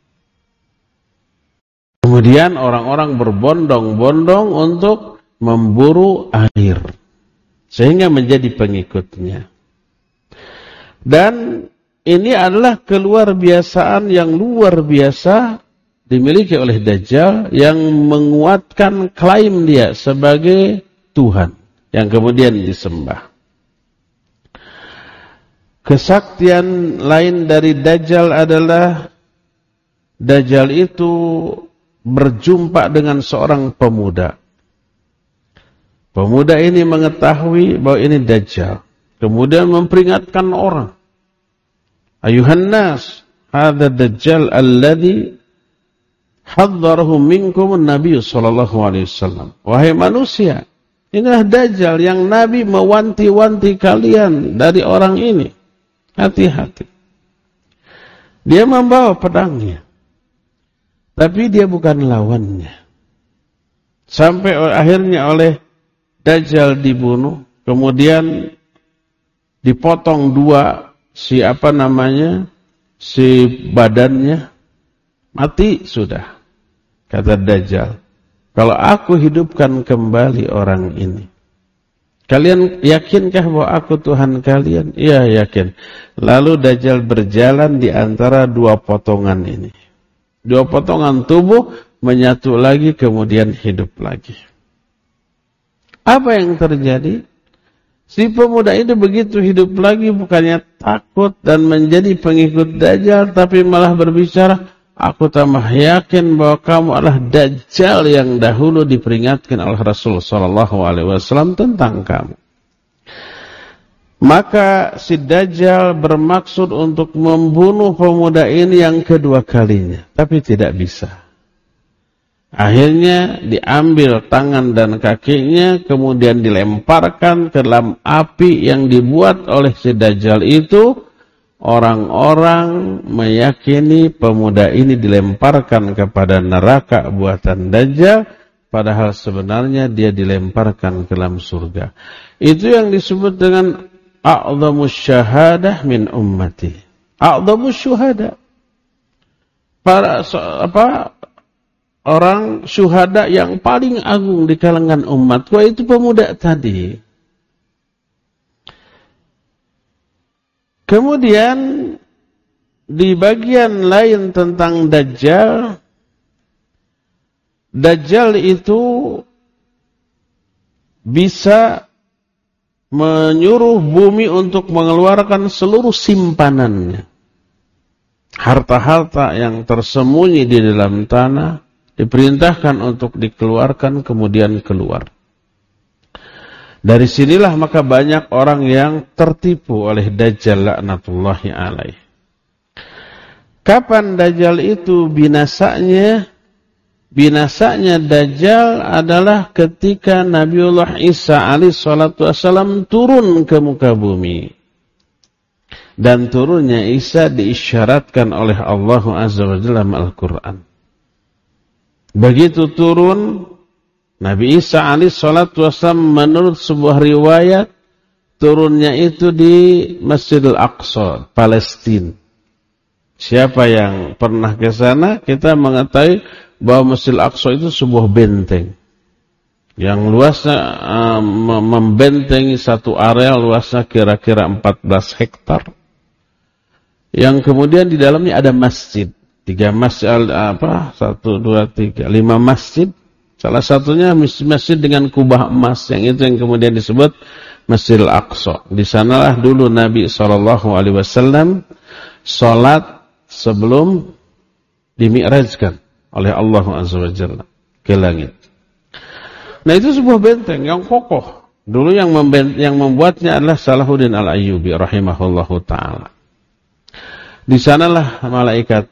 Kemudian orang-orang berbondong-bondong untuk memburu air, sehingga menjadi pengikutnya. Dan ini adalah keluarbiasaan yang luar biasa dimiliki oleh Dajjal yang menguatkan klaim dia sebagai Tuhan yang kemudian disembah. Kesaktian lain dari Dajjal adalah Dajjal itu berjumpa dengan seorang pemuda. Pemuda ini mengetahui bahwa ini Dajjal. Kemudian memperingatkan orang. Ayuhan nas, hadza Dajjal alladhi hadzarahu minkum an-nabiy sallallahu alaihi wasallam. Wahai manusia, inilah Dajjal yang Nabi mewanti-wanti kalian dari orang ini. Hati-hati. Dia membawa pedangnya. Tapi dia bukan lawannya. Sampai akhirnya oleh Dajjal dibunuh, kemudian dipotong 2 si badannya mati sudah. Kata Dajjal, kalau aku hidupkan kembali orang ini, kalian yakinkah bahwa aku Tuhan kalian? Iya, yakin. Lalu Dajjal berjalan di antara dua potongan ini. Dua potongan tubuh menyatu lagi, kemudian hidup lagi. Apa yang terjadi? Si pemuda itu begitu hidup lagi, bukannya takut dan menjadi pengikut Dajjal, tapi malah berbicara, aku tambah yakin bahwa kamu adalah Dajjal yang dahulu diperingatkan oleh Rasul SAW tentang kamu. Maka si Dajjal bermaksud untuk membunuh pemuda ini yang kedua kalinya, tapi tidak bisa. Akhirnya diambil tangan dan kakinya, kemudian dilemparkan ke dalam api yang dibuat oleh si Dajjal itu. Orang-orang meyakini pemuda ini dilemparkan kepada neraka buatan Dajjal, padahal sebenarnya dia dilemparkan ke dalam surga. Itu yang disebut dengan a'dhamus syahadah min ummati. A'dhamus syuhada. Orang syuhada yang paling agung di kalangan umatku itu pemuda tadi. Kemudian di bagian lain tentang Dajjal, Dajjal itu bisa menyuruh bumi untuk mengeluarkan seluruh simpanannya. Harta-harta yang tersembunyi di dalam tanah diperintahkan untuk dikeluarkan, kemudian keluar. Dari sinilah maka banyak orang yang tertipu oleh Dajjal laknatullahi alaih. Kapan Dajjal itu binasanya? Binasanya Dajjal adalah ketika Nabiullah Isa alaihi salatu wassalam turun ke muka bumi. Dan turunnya Isa diisyaratkan oleh Allah Azza wa Jalla dalam Al-Quran. Begitu turun Nabi Isa alaihi salatu wassalam, menurut sebuah riwayat, turunnya itu di Masjidil Aqsa, Palestina. Siapa yang pernah ke sana, kita mengetahui bahwa Masjidil Aqsa itu sebuah benteng yang luasnya membentengi satu area luasnya kira-kira 14 hektar. Yang kemudian di dalamnya ada masjid. 5 masjid. Salah satunya masjid dengan kubah emas, yang itu yang kemudian disebut Masjidil Aqsa. Di sanalah dulu Nabi SAW salat sebelum dimi'rajkan oleh Allah Azza wa Jalla ke langit. Nah, itu sebuah benteng yang kokoh. Dulu yang membuatnya adalah Salahuddin Al-Ayyubi rahimahullahu ta'ala. Di sanalah malaikat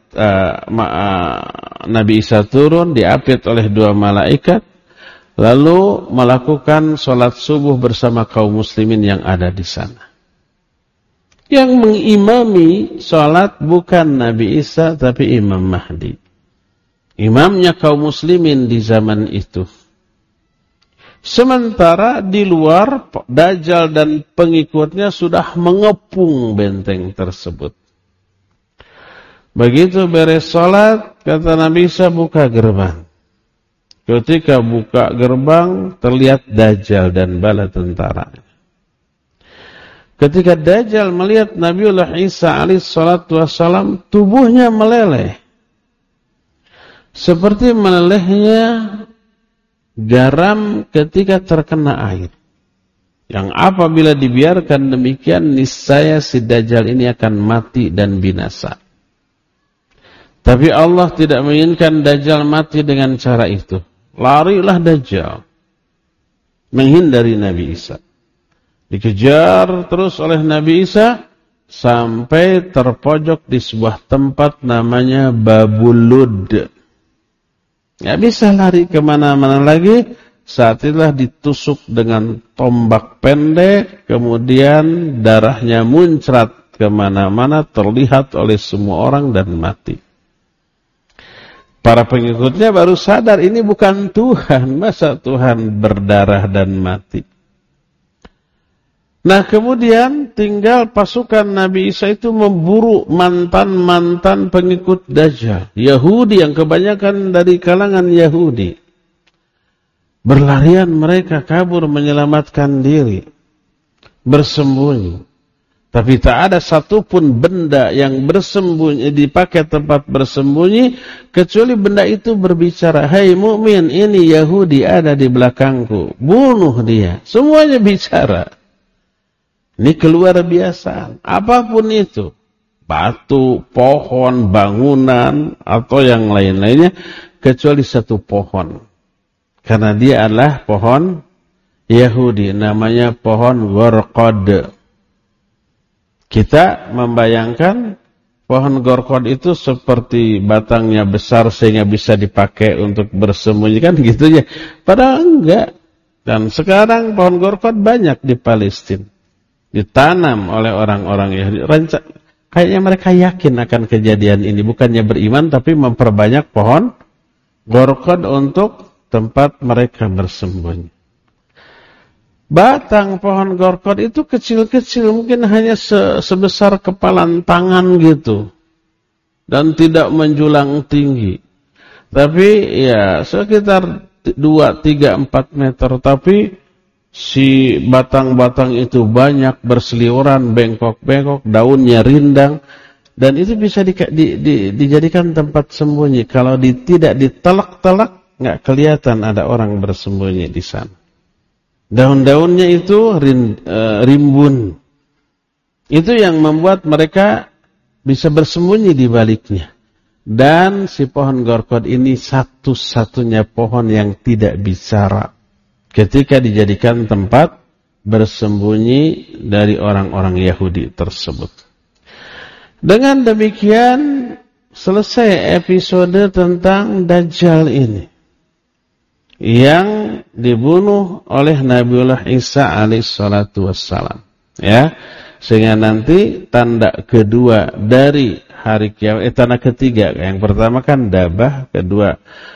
Nabi Isa turun, diapit oleh 2 malaikat, lalu melakukan sholat subuh bersama kaum muslimin yang ada di sana. Yang mengimami sholat bukan Nabi Isa, tapi Imam Mahdi. Imamnya kaum muslimin di zaman itu. Sementara di luar, Dajjal dan pengikutnya sudah mengepung benteng tersebut. Begitu beres sholat, kata Nabi Isa, buka gerbang. Ketika buka gerbang, terlihat Dajjal dan bala tentara. Ketika Dajjal melihat Nabiullah Isa alaihi salatu wassalam, tubuhnya meleleh. Seperti melelehnya garam ketika terkena air. Yang apabila dibiarkan demikian, niscaya si Dajjal ini akan mati dan binasa. Tapi Allah tidak menginginkan Dajjal mati dengan cara itu. Larilah Dajjal menghindari Nabi Isa. Dikejar terus oleh Nabi Isa sampai terpojok di sebuah tempat namanya Babul Lud. Nggak bisa lari kemana-mana lagi. Saat itulah ditusuk dengan tombak pendek, kemudian darahnya muncrat kemana-mana, terlihat oleh semua orang dan mati. Para pengikutnya baru sadar ini bukan Tuhan. Masa Tuhan berdarah dan mati? Nah, kemudian tinggal pasukan Nabi Isa itu memburu mantan-mantan pengikut Dajjal. Yahudi yang kebanyakan dari kalangan Yahudi. Berlarian mereka kabur menyelamatkan diri. Bersembunyi. Tapi tak ada satupun benda yang bersembunyi, dipakai tempat bersembunyi, kecuali benda itu berbicara, "Hai mukmin, ini Yahudi ada di belakangku. Bunuh dia." Semuanya bicara. Ini keluar biasa. Apapun itu. Batu, pohon, bangunan, atau yang lain-lainnya. Kecuali satu pohon. Karena dia adalah pohon Yahudi. Namanya pohon Gorqod. Kita membayangkan pohon Gorqod itu seperti batangnya besar sehingga bisa dipakai untuk bersembunyi. Kan gitu ya. Padahal enggak. Dan sekarang pohon Gorqod banyak di Palestina. Ditanam oleh orang-orang Yahudi. Kayaknya mereka yakin akan kejadian ini. Bukannya beriman, tapi memperbanyak pohon Gorqod untuk tempat mereka bersembunyi. Batang pohon Gorqod itu kecil-kecil. Mungkin hanya sebesar kepalan tangan gitu. Dan tidak menjulang tinggi. Tapi ya sekitar 2, 3, 4 meter. Tapi si batang-batang itu banyak berseliweran, bengkok-bengkok, daunnya rindang, dan itu bisa dijadikan tempat sembunyi. Kalau tidak ditelak-telak, nggak kelihatan ada orang bersembunyi di sana. Daun-daunnya itu rimbun. Itu yang membuat mereka bisa bersembunyi di baliknya. Dan si pohon Gorqod ini satu-satunya pohon yang tidak bicara. Ketika dijadikan tempat bersembunyi dari orang-orang Yahudi tersebut. Dengan demikian selesai episode tentang Dajjal ini. Yang dibunuh oleh Nabiullah Isa alaihissalatu wassalam. Ya, sehingga nanti tanda kedua dari hari kiamat, tanda ketiga. Yang pertama kan Dabah, kedua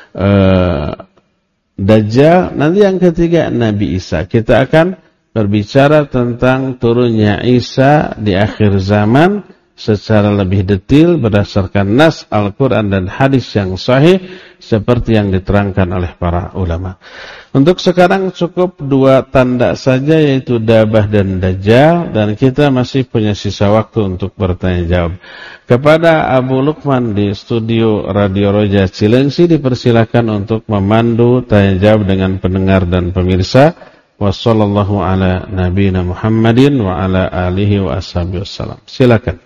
Dajjal, nanti yang ketiga Nabi Isa. Kita akan berbicara tentang turunnya Isa di akhir zaman secara lebih detail berdasarkan nas Al-Quran dan hadis yang sahih seperti yang diterangkan oleh para ulama. Untuk sekarang cukup 2 tanda saja, yaitu Dabah dan Dajjal, dan kita masih punya sisa waktu untuk bertanya jawab. Kepada Abu Lukman di studio Radio Roja Cilengsi dipersilakan untuk memandu tanya jawab dengan pendengar dan pemirsa. Wassallallahu ala nabiyina Muhammadin wa ala alihi wa ashabihi wassalam. Silakan.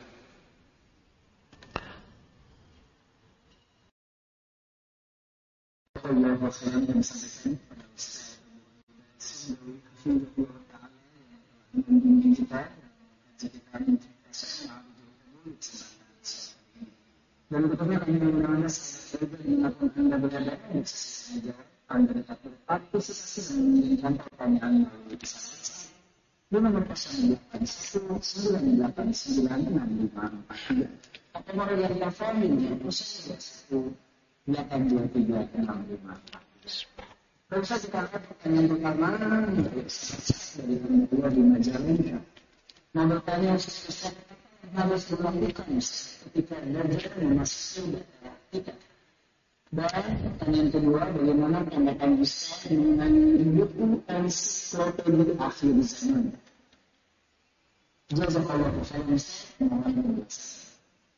Allah wasallam yang disampaikan pada Ustaz membimbing kita menjadikan investasi dan betulnya kami mengenalnya saya dilakukan Anda berada di sisi saja Anda dapat berpartisipasi dan mengirimkan pertanyaan melalui pesan WhatsApp di nomor 0819896543 atau melalui telepon di 082365. Kalau saya kita lihat pertanyaan pertama dari kedua di Majalengka. Nah, bertanya Ustaz, harus dilakukan ketika Dajjal memasuki data kita. Dan pertanyaan kedua, bagaimana tanggapan Ustaz mengenai buku ensiklopedia akhir zaman? Jazakallahu khairan Ustaz.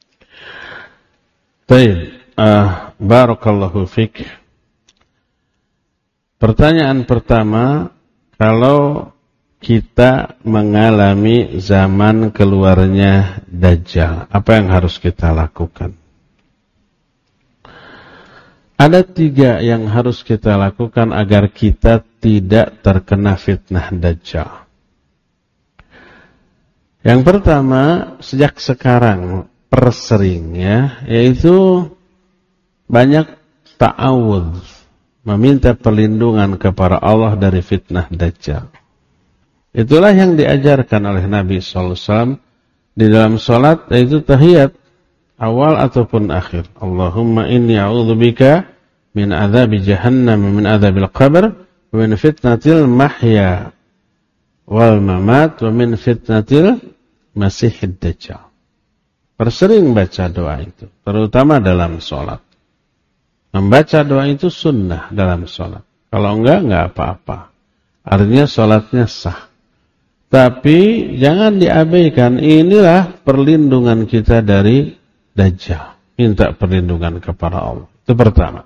Baik, barakallahu fik. Pertanyaan pertama, kalau kita mengalami zaman keluarnya Dajjal, apa yang harus kita lakukan? Ada 3 yang harus kita lakukan agar kita tidak terkena fitnah Dajjal. Yang pertama, sejak sekarang persering ya, yaitu banyak ta'awudz, meminta perlindungan kepada Allah dari fitnah Dajjal. Itulah yang diajarkan oleh Nabi SAW di dalam salat, yaitu tahiyat awal ataupun akhir. Allahumma inni a'udzubika min adzabi jahannam, min adzabil qabr, wa min fitnatil mahya wal mamat wa min fitnatil masihid dajjal. Persering baca doa itu, terutama dalam sholat. Membaca doa itu sunnah dalam sholat. Kalau enggak apa-apa. Artinya sholatnya sah. Tapi jangan diabaikan, inilah perlindungan kita dari Dajjal. Minta perlindungan kepada Allah. Itu pertama.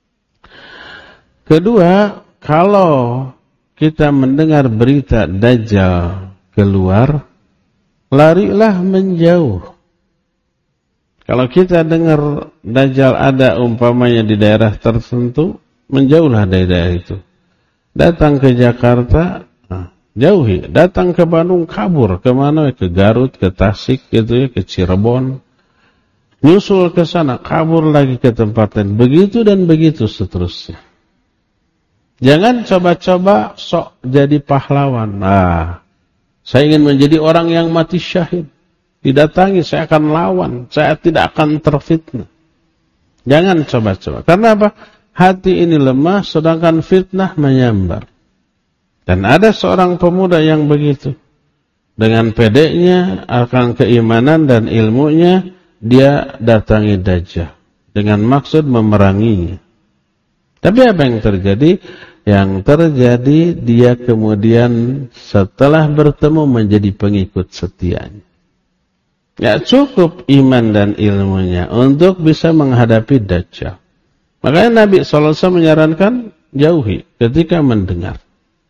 Kedua, kalau kita mendengar berita Dajjal keluar, larilah menjauh. Kalau kita dengar Dajjal ada umpamanya di daerah tertentu, menjauhlah dari daerah itu. Datang ke Jakarta, jauhi. Datang ke Bandung, kabur. Kemana? Ke Garut, ke Tasik, gitu ya, ke Cirebon. Nyusul ke sana, kabur lagi ke tempat lain. Begitu dan begitu seterusnya. Jangan coba-coba sok jadi pahlawan. Saya ingin menjadi orang yang mati syahid. Didatangi, saya akan lawan. Saya tidak akan terfitnah. Jangan coba-coba. Karena apa? Hati ini lemah, sedangkan fitnah menyambar. Dan ada seorang pemuda yang begitu. Dengan pedenya, akan keimanan dan ilmunya, dia datangi Dajjal. Dengan maksud memeranginya. Tapi apa yang terjadi? Yang terjadi, dia kemudian setelah bertemu menjadi pengikut setianya. Ya cukup iman dan ilmunya untuk bisa menghadapi Dajjal. Makanya Nabi SAW menyarankan jauhi ketika mendengar.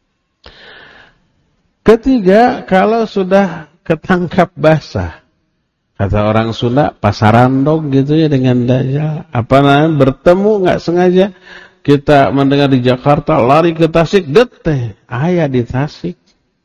Ketiga, kalau sudah ketangkap basah, kata orang Sunda, pasarandog gitu ya dengan Dajjal. Apa namanya, bertemu nggak sengaja, kita mendengar di Jakarta, lari ke Tasik, deteh, ayah di Tasik.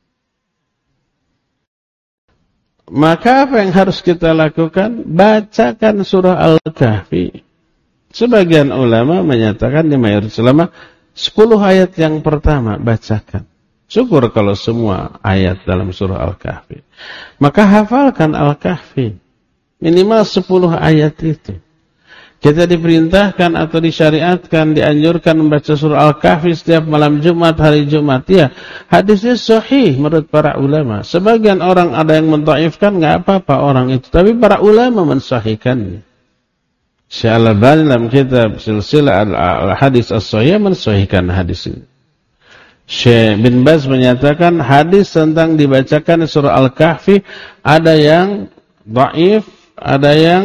Maka apa yang harus kita lakukan? Bacakan surah Al-Kahfi. Sebagian ulama menyatakan, di mayoritas ulama, 10 ayat yang pertama bacakan. Syukur kalau semua ayat dalam surah Al-Kahfi. Maka hafalkan Al-Kahfi. Minimal 10 ayat itu. Kita diperintahkan atau disyariatkan, dianjurkan membaca surah Al-Kahfi setiap malam Jumat, hari Jumat. Ya, hadisnya sahih menurut para ulama. Sebagian orang ada yang mendhaifkan, enggak apa-apa orang itu. Tapi para ulama mensahihkannya. Syekh Al-Albani dalam kitab Silsilah Al-Hadis As-Sahih mensahihkan hadis ini. Syekh bin Baz menyatakan hadis tentang dibacakan surah Al-Kahfi ada yang dhaif, ada yang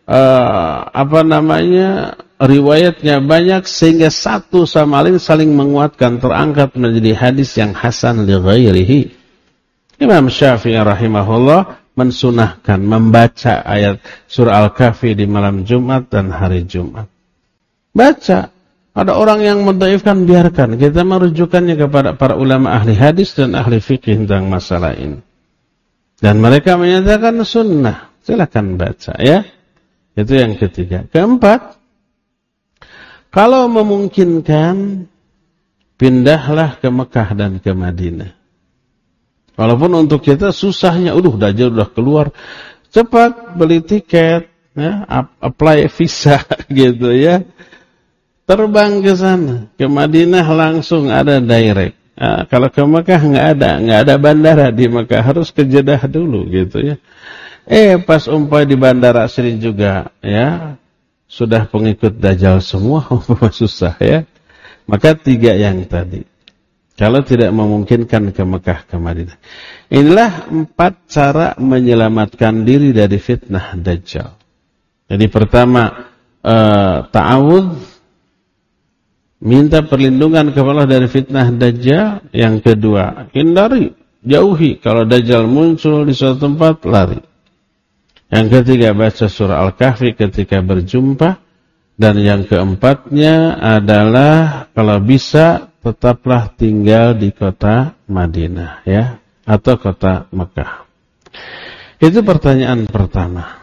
riwayatnya banyak sehingga satu sama lain saling menguatkan, terangkat menjadi hadis yang hasan li ghairihi. Imam Syafi'i rahimahullah mensunahkan membaca ayat surah Al-Kahfi di malam Jumat dan hari Jumat. Baca. Ada orang yang mendhaifkan, biarkan. Kita merujukannya kepada para ulama ahli hadis dan ahli fikih tentang masalah ini. Dan mereka menyatakan sunnah. Silakan baca ya. Itu yang ketiga. Keempat, kalau memungkinkan, pindahlah ke Mekah dan ke Madinah. Walaupun untuk kita susahnya, Dajjal udah keluar, cepat beli tiket, ya, apply visa gitu ya, terbang ke sana, ke Madinah langsung ada direct. Nah, kalau ke Mekah nggak ada bandara di Mekah, harus ke Jeddah dulu gitu ya. Pas di bandara sini juga ya sudah pengikut Dajjal semua, susah ya. Maka 3 yang tadi. Kalau tidak memungkinkan ke Mekah, ke Madinah. Inilah 4 cara menyelamatkan diri dari fitnah Dajjal. Jadi pertama, ta'awudz, minta perlindungan kepada Allah dari fitnah Dajjal. Yang kedua, hindari, jauhi. Kalau Dajjal muncul di suatu tempat, lari. Yang ketiga, baca surah Al-Kahfi ketika berjumpa. Dan yang keempatnya adalah kalau bisa tetaplah tinggal di kota Madinah ya, atau kota Mekah. Itu pertanyaan pertama.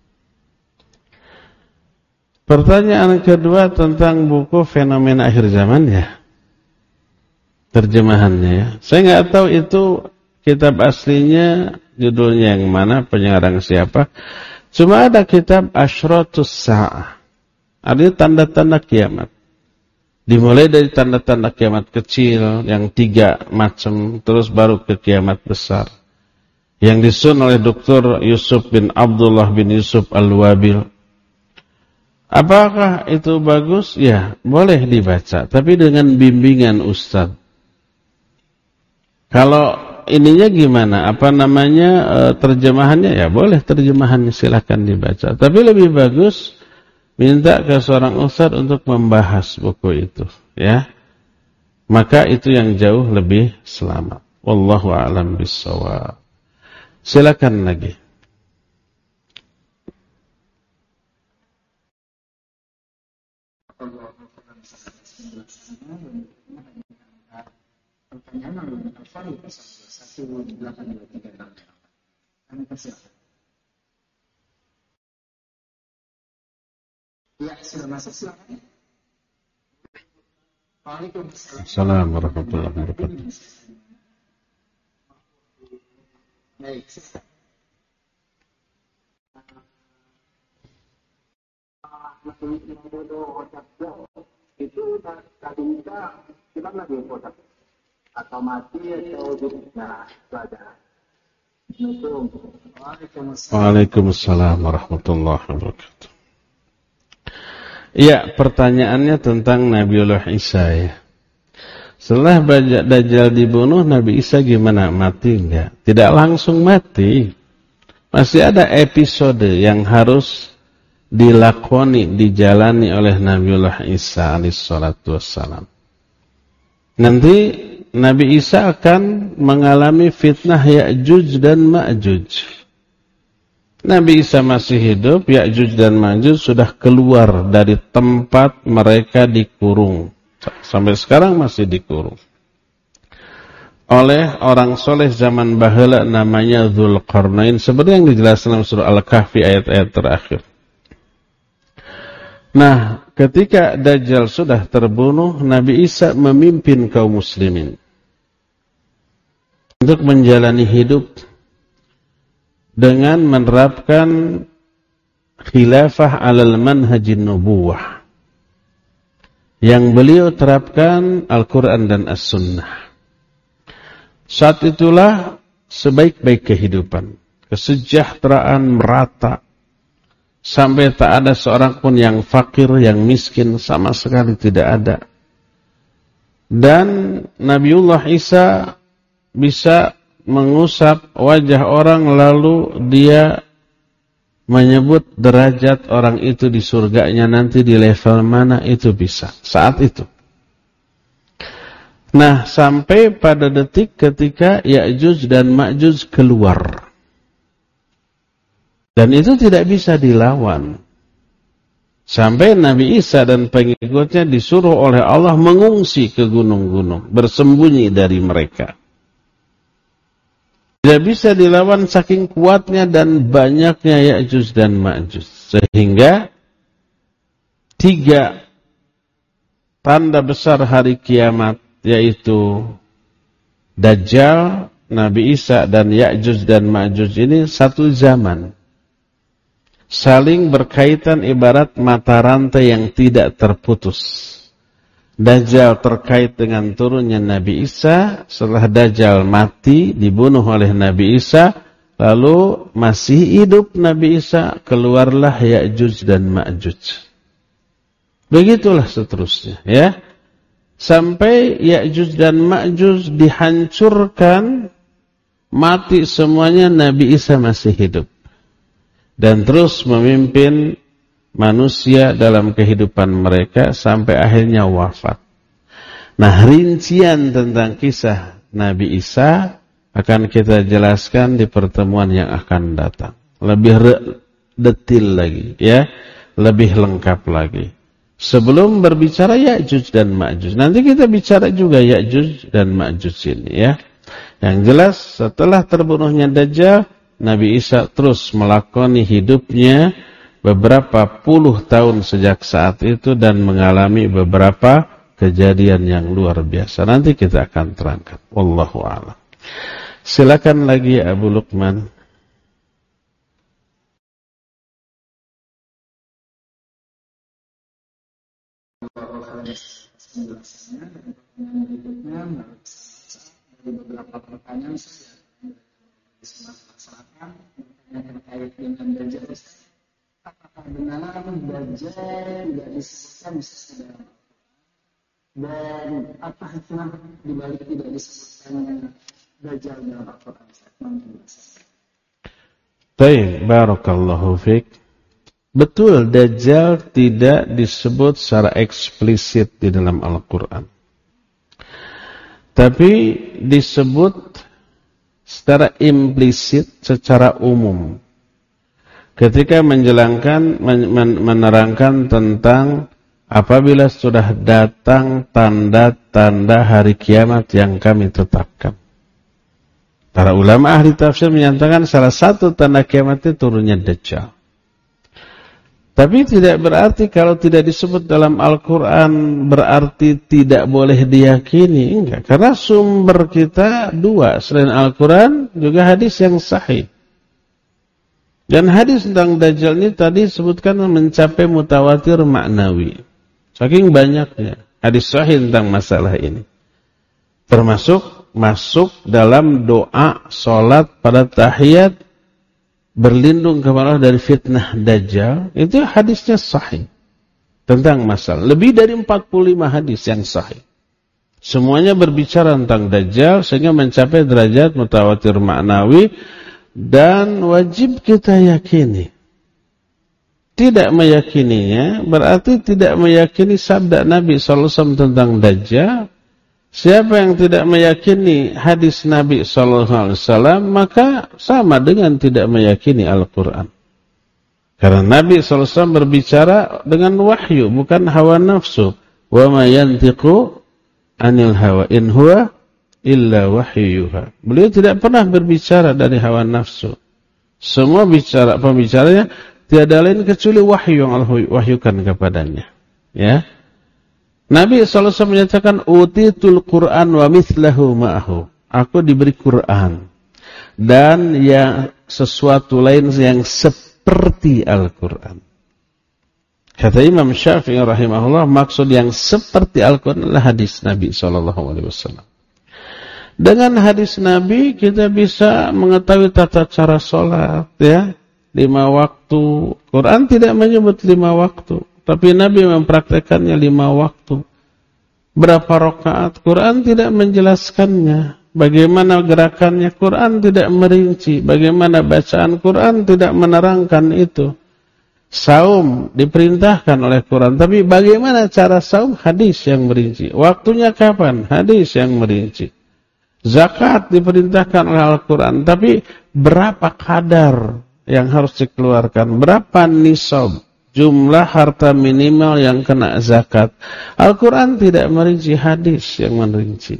Pertanyaan kedua tentang buku Fenomena Akhir Zaman ya. Terjemahannya ya. Saya nggak tahu itu kitab aslinya judulnya yang mana, pengarang siapa. Cuma ada kitab Asyratus Sa'ah. Artinya tanda-tanda kiamat. Dimulai dari tanda-tanda kiamat kecil yang 3 macam, terus baru ke kiamat besar. Yang disusun oleh Dr. Yusuf bin Abdullah bin Yusuf Al-Wabil. Apakah itu bagus? Ya, boleh dibaca, tapi dengan bimbingan Ustaz. Kalau ininya gimana? Apa namanya terjemahannya? Ya boleh terjemahannya, silakan dibaca. Tapi lebih bagus minta ke seorang ustaz untuk membahas buku itu, ya. Maka itu yang jauh lebih selamat. Wallahu a'lam bishawab. Silakan lagi. Pertanyaan Al-Fadhil 1823. Kami persilakan. Ya, sudah masuk, silakan. Waalaikumsalam. Assalamualaikum warahmatullahi wabarakatuh. Baik, silakan. Itu tadi kita gimana dia kotak? Atau mati atau juga belajar. Waalaikumsalam warahmatullahi wabarakatuh. Ya, pertanyaannya tentang Nabiullah Isa ya. Setelah Dajjal dibunuh, Nabi Isa gimana? Mati enggak? Tidak langsung mati. Masih ada episode yang harus dilakoni, dijalani oleh Nabiullah Isa alaihissalatu wassalam. Nanti Nabi Isa akan mengalami fitnah Ya'juj dan Ma'juj. Nabi Isa masih hidup, Ya'juj dan Ma'juj sudah keluar dari tempat mereka dikurung. Sampai sekarang masih dikurung. Oleh orang soleh zaman baheula namanya Dzulqarnain, seperti yang dijelaskan dalam surah Al-Kahfi ayat-ayat terakhir. Nah, ketika Dajjal sudah terbunuh, Nabi Isa memimpin kaum muslimin untuk menjalani hidup dengan menerapkan khilafah alal manhajin nubuwah. Yang beliau terapkan Al-Quran dan As-Sunnah. Saat itulah sebaik-baik kehidupan, kesejahteraan merata. Sampai tak ada seorang pun yang fakir, yang miskin, sama sekali tidak ada. Dan Nabiullah Isa bisa mengusap wajah orang lalu dia menyebut derajat orang itu di surganya nanti di level mana, itu bisa saat itu. Nah, sampai pada detik ketika Ya'juj dan Ma'juj keluar. Dan itu tidak bisa dilawan. Sampai Nabi Isa dan pengikutnya disuruh oleh Allah mengungsi ke gunung-gunung, bersembunyi dari mereka. Tidak bisa dilawan saking kuatnya dan banyaknya Ya'juj dan Ma'juj. Sehingga 3 tanda besar hari kiamat, yaitu Dajjal, Nabi Isa, dan Ya'juj dan Ma'juj ini satu zaman. Saling berkaitan ibarat mata rantai yang tidak terputus. Dajjal terkait dengan turunnya Nabi Isa. Setelah Dajjal mati, dibunuh oleh Nabi Isa, lalu masih hidup Nabi Isa, keluarlah Ya'juj dan Ma'juj. Begitulah seterusnya, ya. Sampai Ya'juj dan Ma'juj dihancurkan, mati semuanya, Nabi Isa masih hidup. Dan terus memimpin manusia dalam kehidupan mereka sampai akhirnya wafat. Nah, rincian tentang kisah Nabi Isa akan kita jelaskan di pertemuan yang akan datang. Lebih detil lagi, ya, lebih lengkap lagi. Sebelum berbicara Ya'juj dan Ma'juj, nanti kita bicara juga Ya'juj dan Ma'juj ini, ya. Yang jelas setelah terbunuhnya Dajjal, Nabi Isa terus melakoni hidupnya beberapa puluh tahun sejak saat itu dan mengalami beberapa kejadian yang luar biasa. Nanti kita akan terangkan. Wallahu a'lam. Silakan lagi Abu Luqman. penjelasannya dan pertanyaan berikutnya dari beberapa pertanyaan saya bisa laksanakan yang terkait dengan Dajjal. Apakah benar Dajjal tidak disebutkan di dalam dan apa hikmah dibalik tidak disebutkan Dajjal dalam Al-Quran? Baik, barakallahu fiik. Betul, Dajjal tidak disebut secara eksplisit di dalam Al-Quran, tapi disebut secara implisit, secara umum ketika menerangkan tentang apabila sudah datang tanda-tanda hari kiamat yang kami tetapkan. Para ulama ahli tafsir menyatakan salah satu tanda kiamat itu turunnya Dajjal. Tapi tidak berarti kalau tidak disebut dalam Al-Quran berarti tidak boleh diyakini. Enggak, karena sumber kita dua, selain Al-Quran juga hadis yang sahih. Dan hadis tentang Dajjal ini tadi disebutkan mencapai mutawatir maknawi. Saking banyaknya hadis sahih tentang masalah ini. Termasuk masuk dalam doa salat pada tahiyat berlindung kepada Allah dari fitnah Dajjal. Itu hadisnya sahih tentang masalah. Lebih dari 45 hadis yang sahih. Semuanya berbicara tentang Dajjal sehingga mencapai derajat mutawatir maknawi dan wajib kita yakini. Tidak meyakininya berarti tidak meyakini sabda Nabi SAW tentang Dajjal. Siapa yang tidak meyakini hadis Nabi SAW, maka sama dengan tidak meyakini Al-Quran. Karena Nabi SAW berbicara dengan wahyu, bukan hawa nafsu. Wa ma yantiqu anil hawa in huwa illa wahyuha. Beliau tidak pernah berbicara dari hawa nafsu. Semua pembicaranya tiada lain kecuali wahyu yang Allah wahyukan kepadanya. Ya. Nabi SAW menyatakan utitul Quran wa mithlahu ma'ahu. Aku diberi Quran dan yang sesuatu lain yang seperti Al-Quran. Kata Imam Syafi'i rahimahullah, maksud yang seperti Al-Quran adalah hadis Nabi SAW. Dengan hadis Nabi kita bisa mengetahui tata cara sholat, ya, 5 waktu. Quran tidak menyebut 5 waktu. Tapi Nabi mempraktekannya 5 waktu. Berapa rakaat? Quran tidak menjelaskannya. Bagaimana gerakannya? Quran tidak merinci. Bagaimana bacaan? Quran tidak menerangkan itu. Saum diperintahkan oleh Quran. Tapi bagaimana cara saum? Hadis yang merinci. Waktunya kapan? Hadis yang merinci. Zakat diperintahkan oleh Al-Quran. Tapi berapa kadar yang harus dikeluarkan? Berapa nisab? Jumlah harta minimal yang kena zakat. Al-Quran tidak merinci, hadis yang merinci.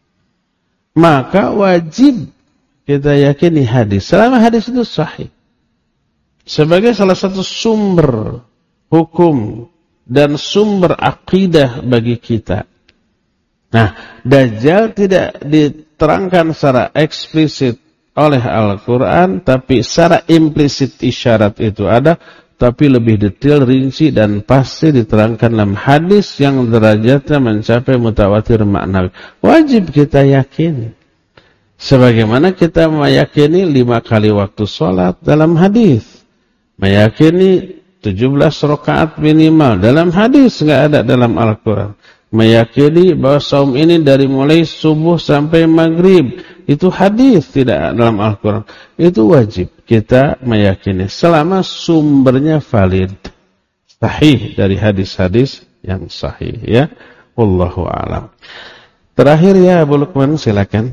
Maka wajib kita yakini hadis. Selama hadis itu sahih. Sebagai salah satu sumber hukum dan sumber akidah bagi kita. Nah, Dajjal tidak diterangkan secara eksplisit oleh Al-Quran, tapi secara implisit isyarat itu ada, tapi lebih detail, rinci, dan pasti diterangkan dalam hadis yang derajatnya mencapai mutawatir maknawi. Wajib kita yakini. Sebagaimana kita meyakini 5 kali waktu sholat dalam hadis. Meyakini 17 rakaat minimal dalam hadis, nggak ada dalam Al-Quran. Meyakini bahwa saum ini dari mulai subuh sampai maghrib, itu hadis, tidak dalam Al-Quran. Itu wajib kita meyakini selama sumbernya valid, sahih dari hadis-hadis yang sahih, ya. Wallahu a'lam. Terakhir ya Abu Lukman, silakan.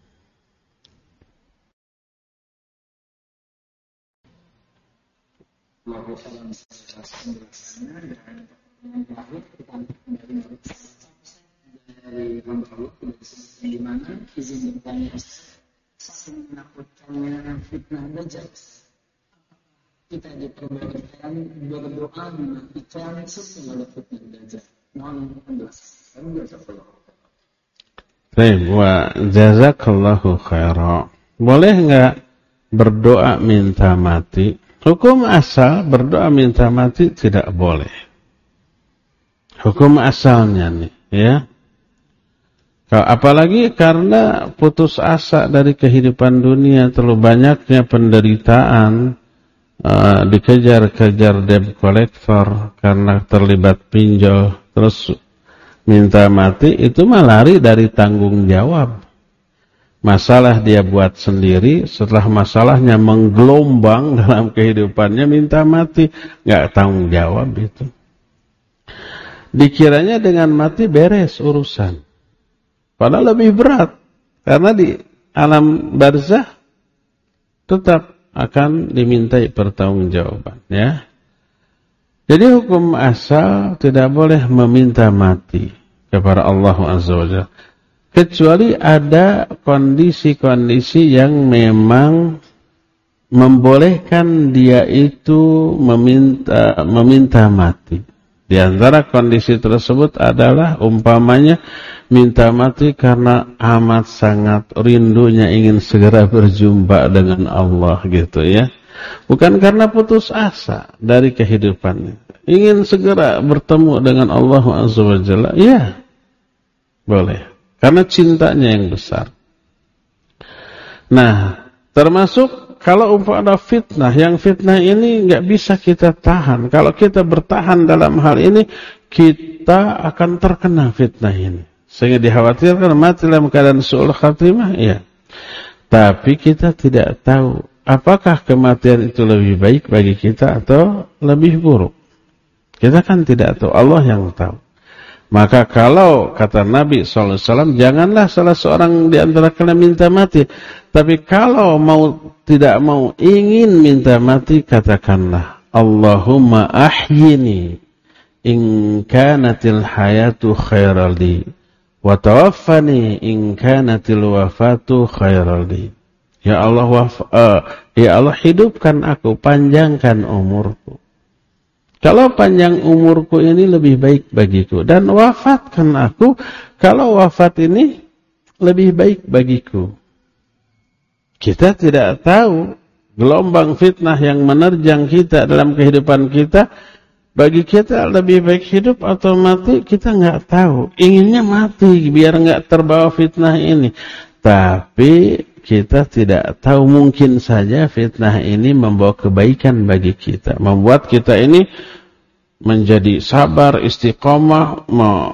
Dari hamba Allah di mana izin bertanya saking menakutkannya fitnah Dajjal, kita diperbolehkan berdoa menafikan semua fitnah Dajjal. Mohon penjelasan. Baik, wa jazakallahu khairan. Boleh enggak berdoa minta mati? Hukum asal berdoa minta mati tidak boleh. Hukum asalnya nih, ya. Apalagi karena putus asa dari kehidupan dunia, terlalu banyaknya penderitaan, dikejar-kejar debt collector karena terlibat pinjol, terus minta mati, itu mah lari dari tanggung jawab. Masalah dia buat sendiri, setelah masalahnya menggelombang dalam kehidupannya minta mati, nggak tanggung jawab itu. Dikiranya dengan mati beres urusan. Padahal lebih berat, karena di alam barzah tetap akan dimintai pertanggungjawaban, ya. Jadi hukum asal tidak boleh meminta mati kepada Allah Azza wa Jalla, kecuali ada kondisi-kondisi yang memang membolehkan dia itu meminta mati. Di antara kondisi tersebut adalah umpamanya minta mati karena amat sangat rindunya ingin segera berjumpa dengan Allah gitu ya. Bukan karena putus asa dari kehidupannya. Ingin segera bertemu dengan Allah Azza wa Jalla. Ya, boleh. Karena cintanya yang besar. Nah, termasuk kalau ada fitnah, yang fitnah ini nggak bisa kita tahan. Kalau kita bertahan dalam hal ini, kita akan terkena fitnah ini. Sehingga dikhawatirkan mati dalam keadaan su'ul khatimah, ya. Tapi kita tidak tahu apakah kematian itu lebih baik bagi kita atau lebih buruk. Kita kan tidak tahu, Allah yang tahu. Maka kalau kata Nabi SAW, janganlah salah seorang di antara kalian minta mati. Tapi kalau tidak mau ingin minta mati, katakanlah, Allahumma ahyini in kanatil hayatu khairal li, wa tawaffani in kanatil wafatu khairal li. Ya Allah, hidupkan aku, panjangkan umurku. Kalau panjang umurku ini lebih baik bagiku, dan wafatkan aku kalau wafat ini lebih baik bagiku. Kita tidak tahu gelombang fitnah yang menerjang kita dalam kehidupan kita, bagi kita lebih baik hidup atau mati, kita nggak tahu. Inginnya mati biar nggak terbawa fitnah ini. Tapi kita tidak tahu, mungkin saja fitnah ini membawa kebaikan bagi kita, membuat kita ini menjadi sabar, istiqomah,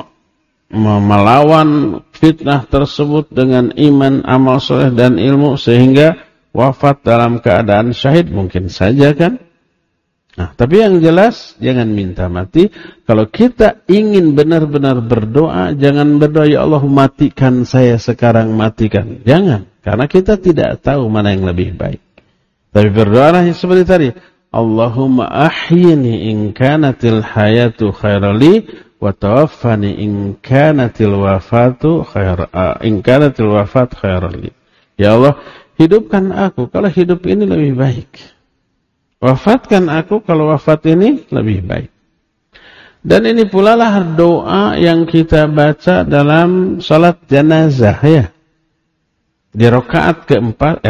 melawan fitnah tersebut dengan iman, amal soleh dan ilmu, sehingga wafat dalam keadaan syahid, mungkin saja kan. Nah, tapi yang jelas jangan minta mati. Kalau kita ingin benar-benar berdoa, jangan berdoa ya Allah matikan saya sekarang, matikan. Jangan, karena kita tidak tahu mana yang lebih baik. Tapi berdoalah seperti tadi, Allahumma ahyini in kanatil hayatu khairali, wa tawaffani in kanatil wafatu khairali. Ya Allah, hidupkan aku kalau hidup ini lebih baik. Wafatkan aku kalau wafat ini lebih baik. Dan ini pula lah doa yang kita baca dalam salat jenazah, ya. Di rakaat keempat,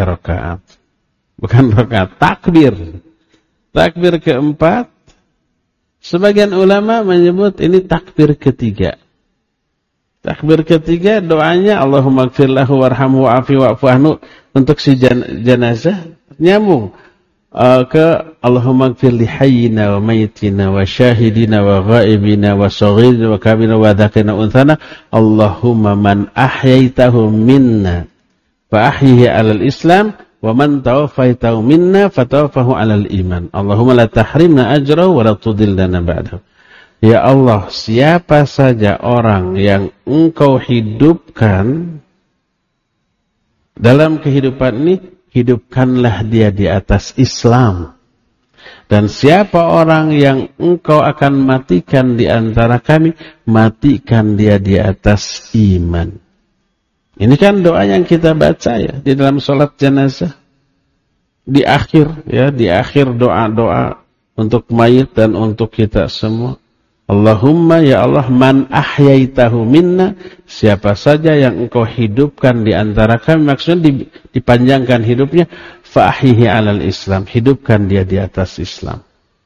takbir. Takbir keempat, sebagian ulama menyebut ini takbir ketiga. Takbir ketiga doanya Allahumma gfir lahu warhamhu wa'afi wa'fu anhu untuk si jenazah, nyambung ke Allahumma gfir li hayyina wa mayyitina wa syahidina wa ghaibina wa saghirina wa kabirina wa dzakirina unthana, Allahumma man ahyaitahu minna fa ahyihi 'alal islam wa man tawaffaitahu minna fatawaffahu 'alal iman. Allahumma la tahrimna ajrahu wa la tudillana ba'dahu. Ya Allah, siapa saja orang yang Engkau hidupkan dalam kehidupan ini, hidupkanlah dia di atas Islam. Dan siapa orang yang Engkau akan matikan di antara kami, matikan dia di atas iman. Ini kan doa yang kita baca ya di dalam sholat jenazah. Di akhir doa-doa untuk mayit dan untuk kita semua. Allahumma ya Allah man ahyaitahu minna, siapa saja yang Engkau hidupkan di antara kami, maksudnya dipanjangkan hidupnya, fa ahyihi 'alal Islam, hidupkan dia di atas Islam.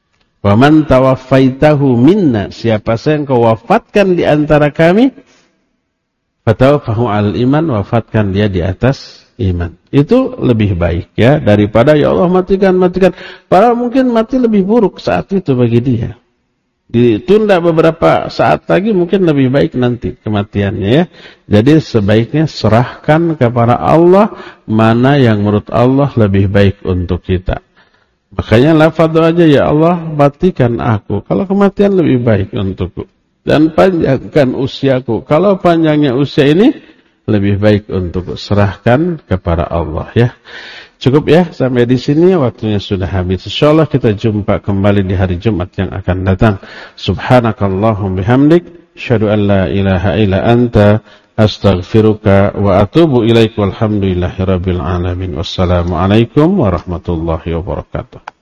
Wa man tawaffaitahu minna, siapa saja yang kau wafatkan di antara kami, fatawaffahu al iman, wafatkan dia di atas iman. Itu lebih baik ya daripada ya Allah matikan. Padahal mungkin mati lebih buruk saat itu bagi dia. Ditunda beberapa saat lagi mungkin lebih baik nanti kematiannya ya. Jadi sebaiknya serahkan kepada Allah mana yang menurut Allah lebih baik untuk kita. Makanya lafaz doa aja, ya Allah matikan aku kalau kematian lebih baik untukku, dan panjangkan usiaku kalau panjangnya usia ini lebih baik untukku. Serahkan kepada Allah ya. Cukup ya sampai di sini, waktunya sudah habis. Insyaallah kita jumpa kembali di hari Jumat yang akan datang. Subhanakallahumma bihamdik, asyhadu an la ilaha illa anta, astaghfiruka wa atubu ilaik. Walhamdulillahirabbil alamin. Wassalamualaikum warahmatullahi wabarakatuh.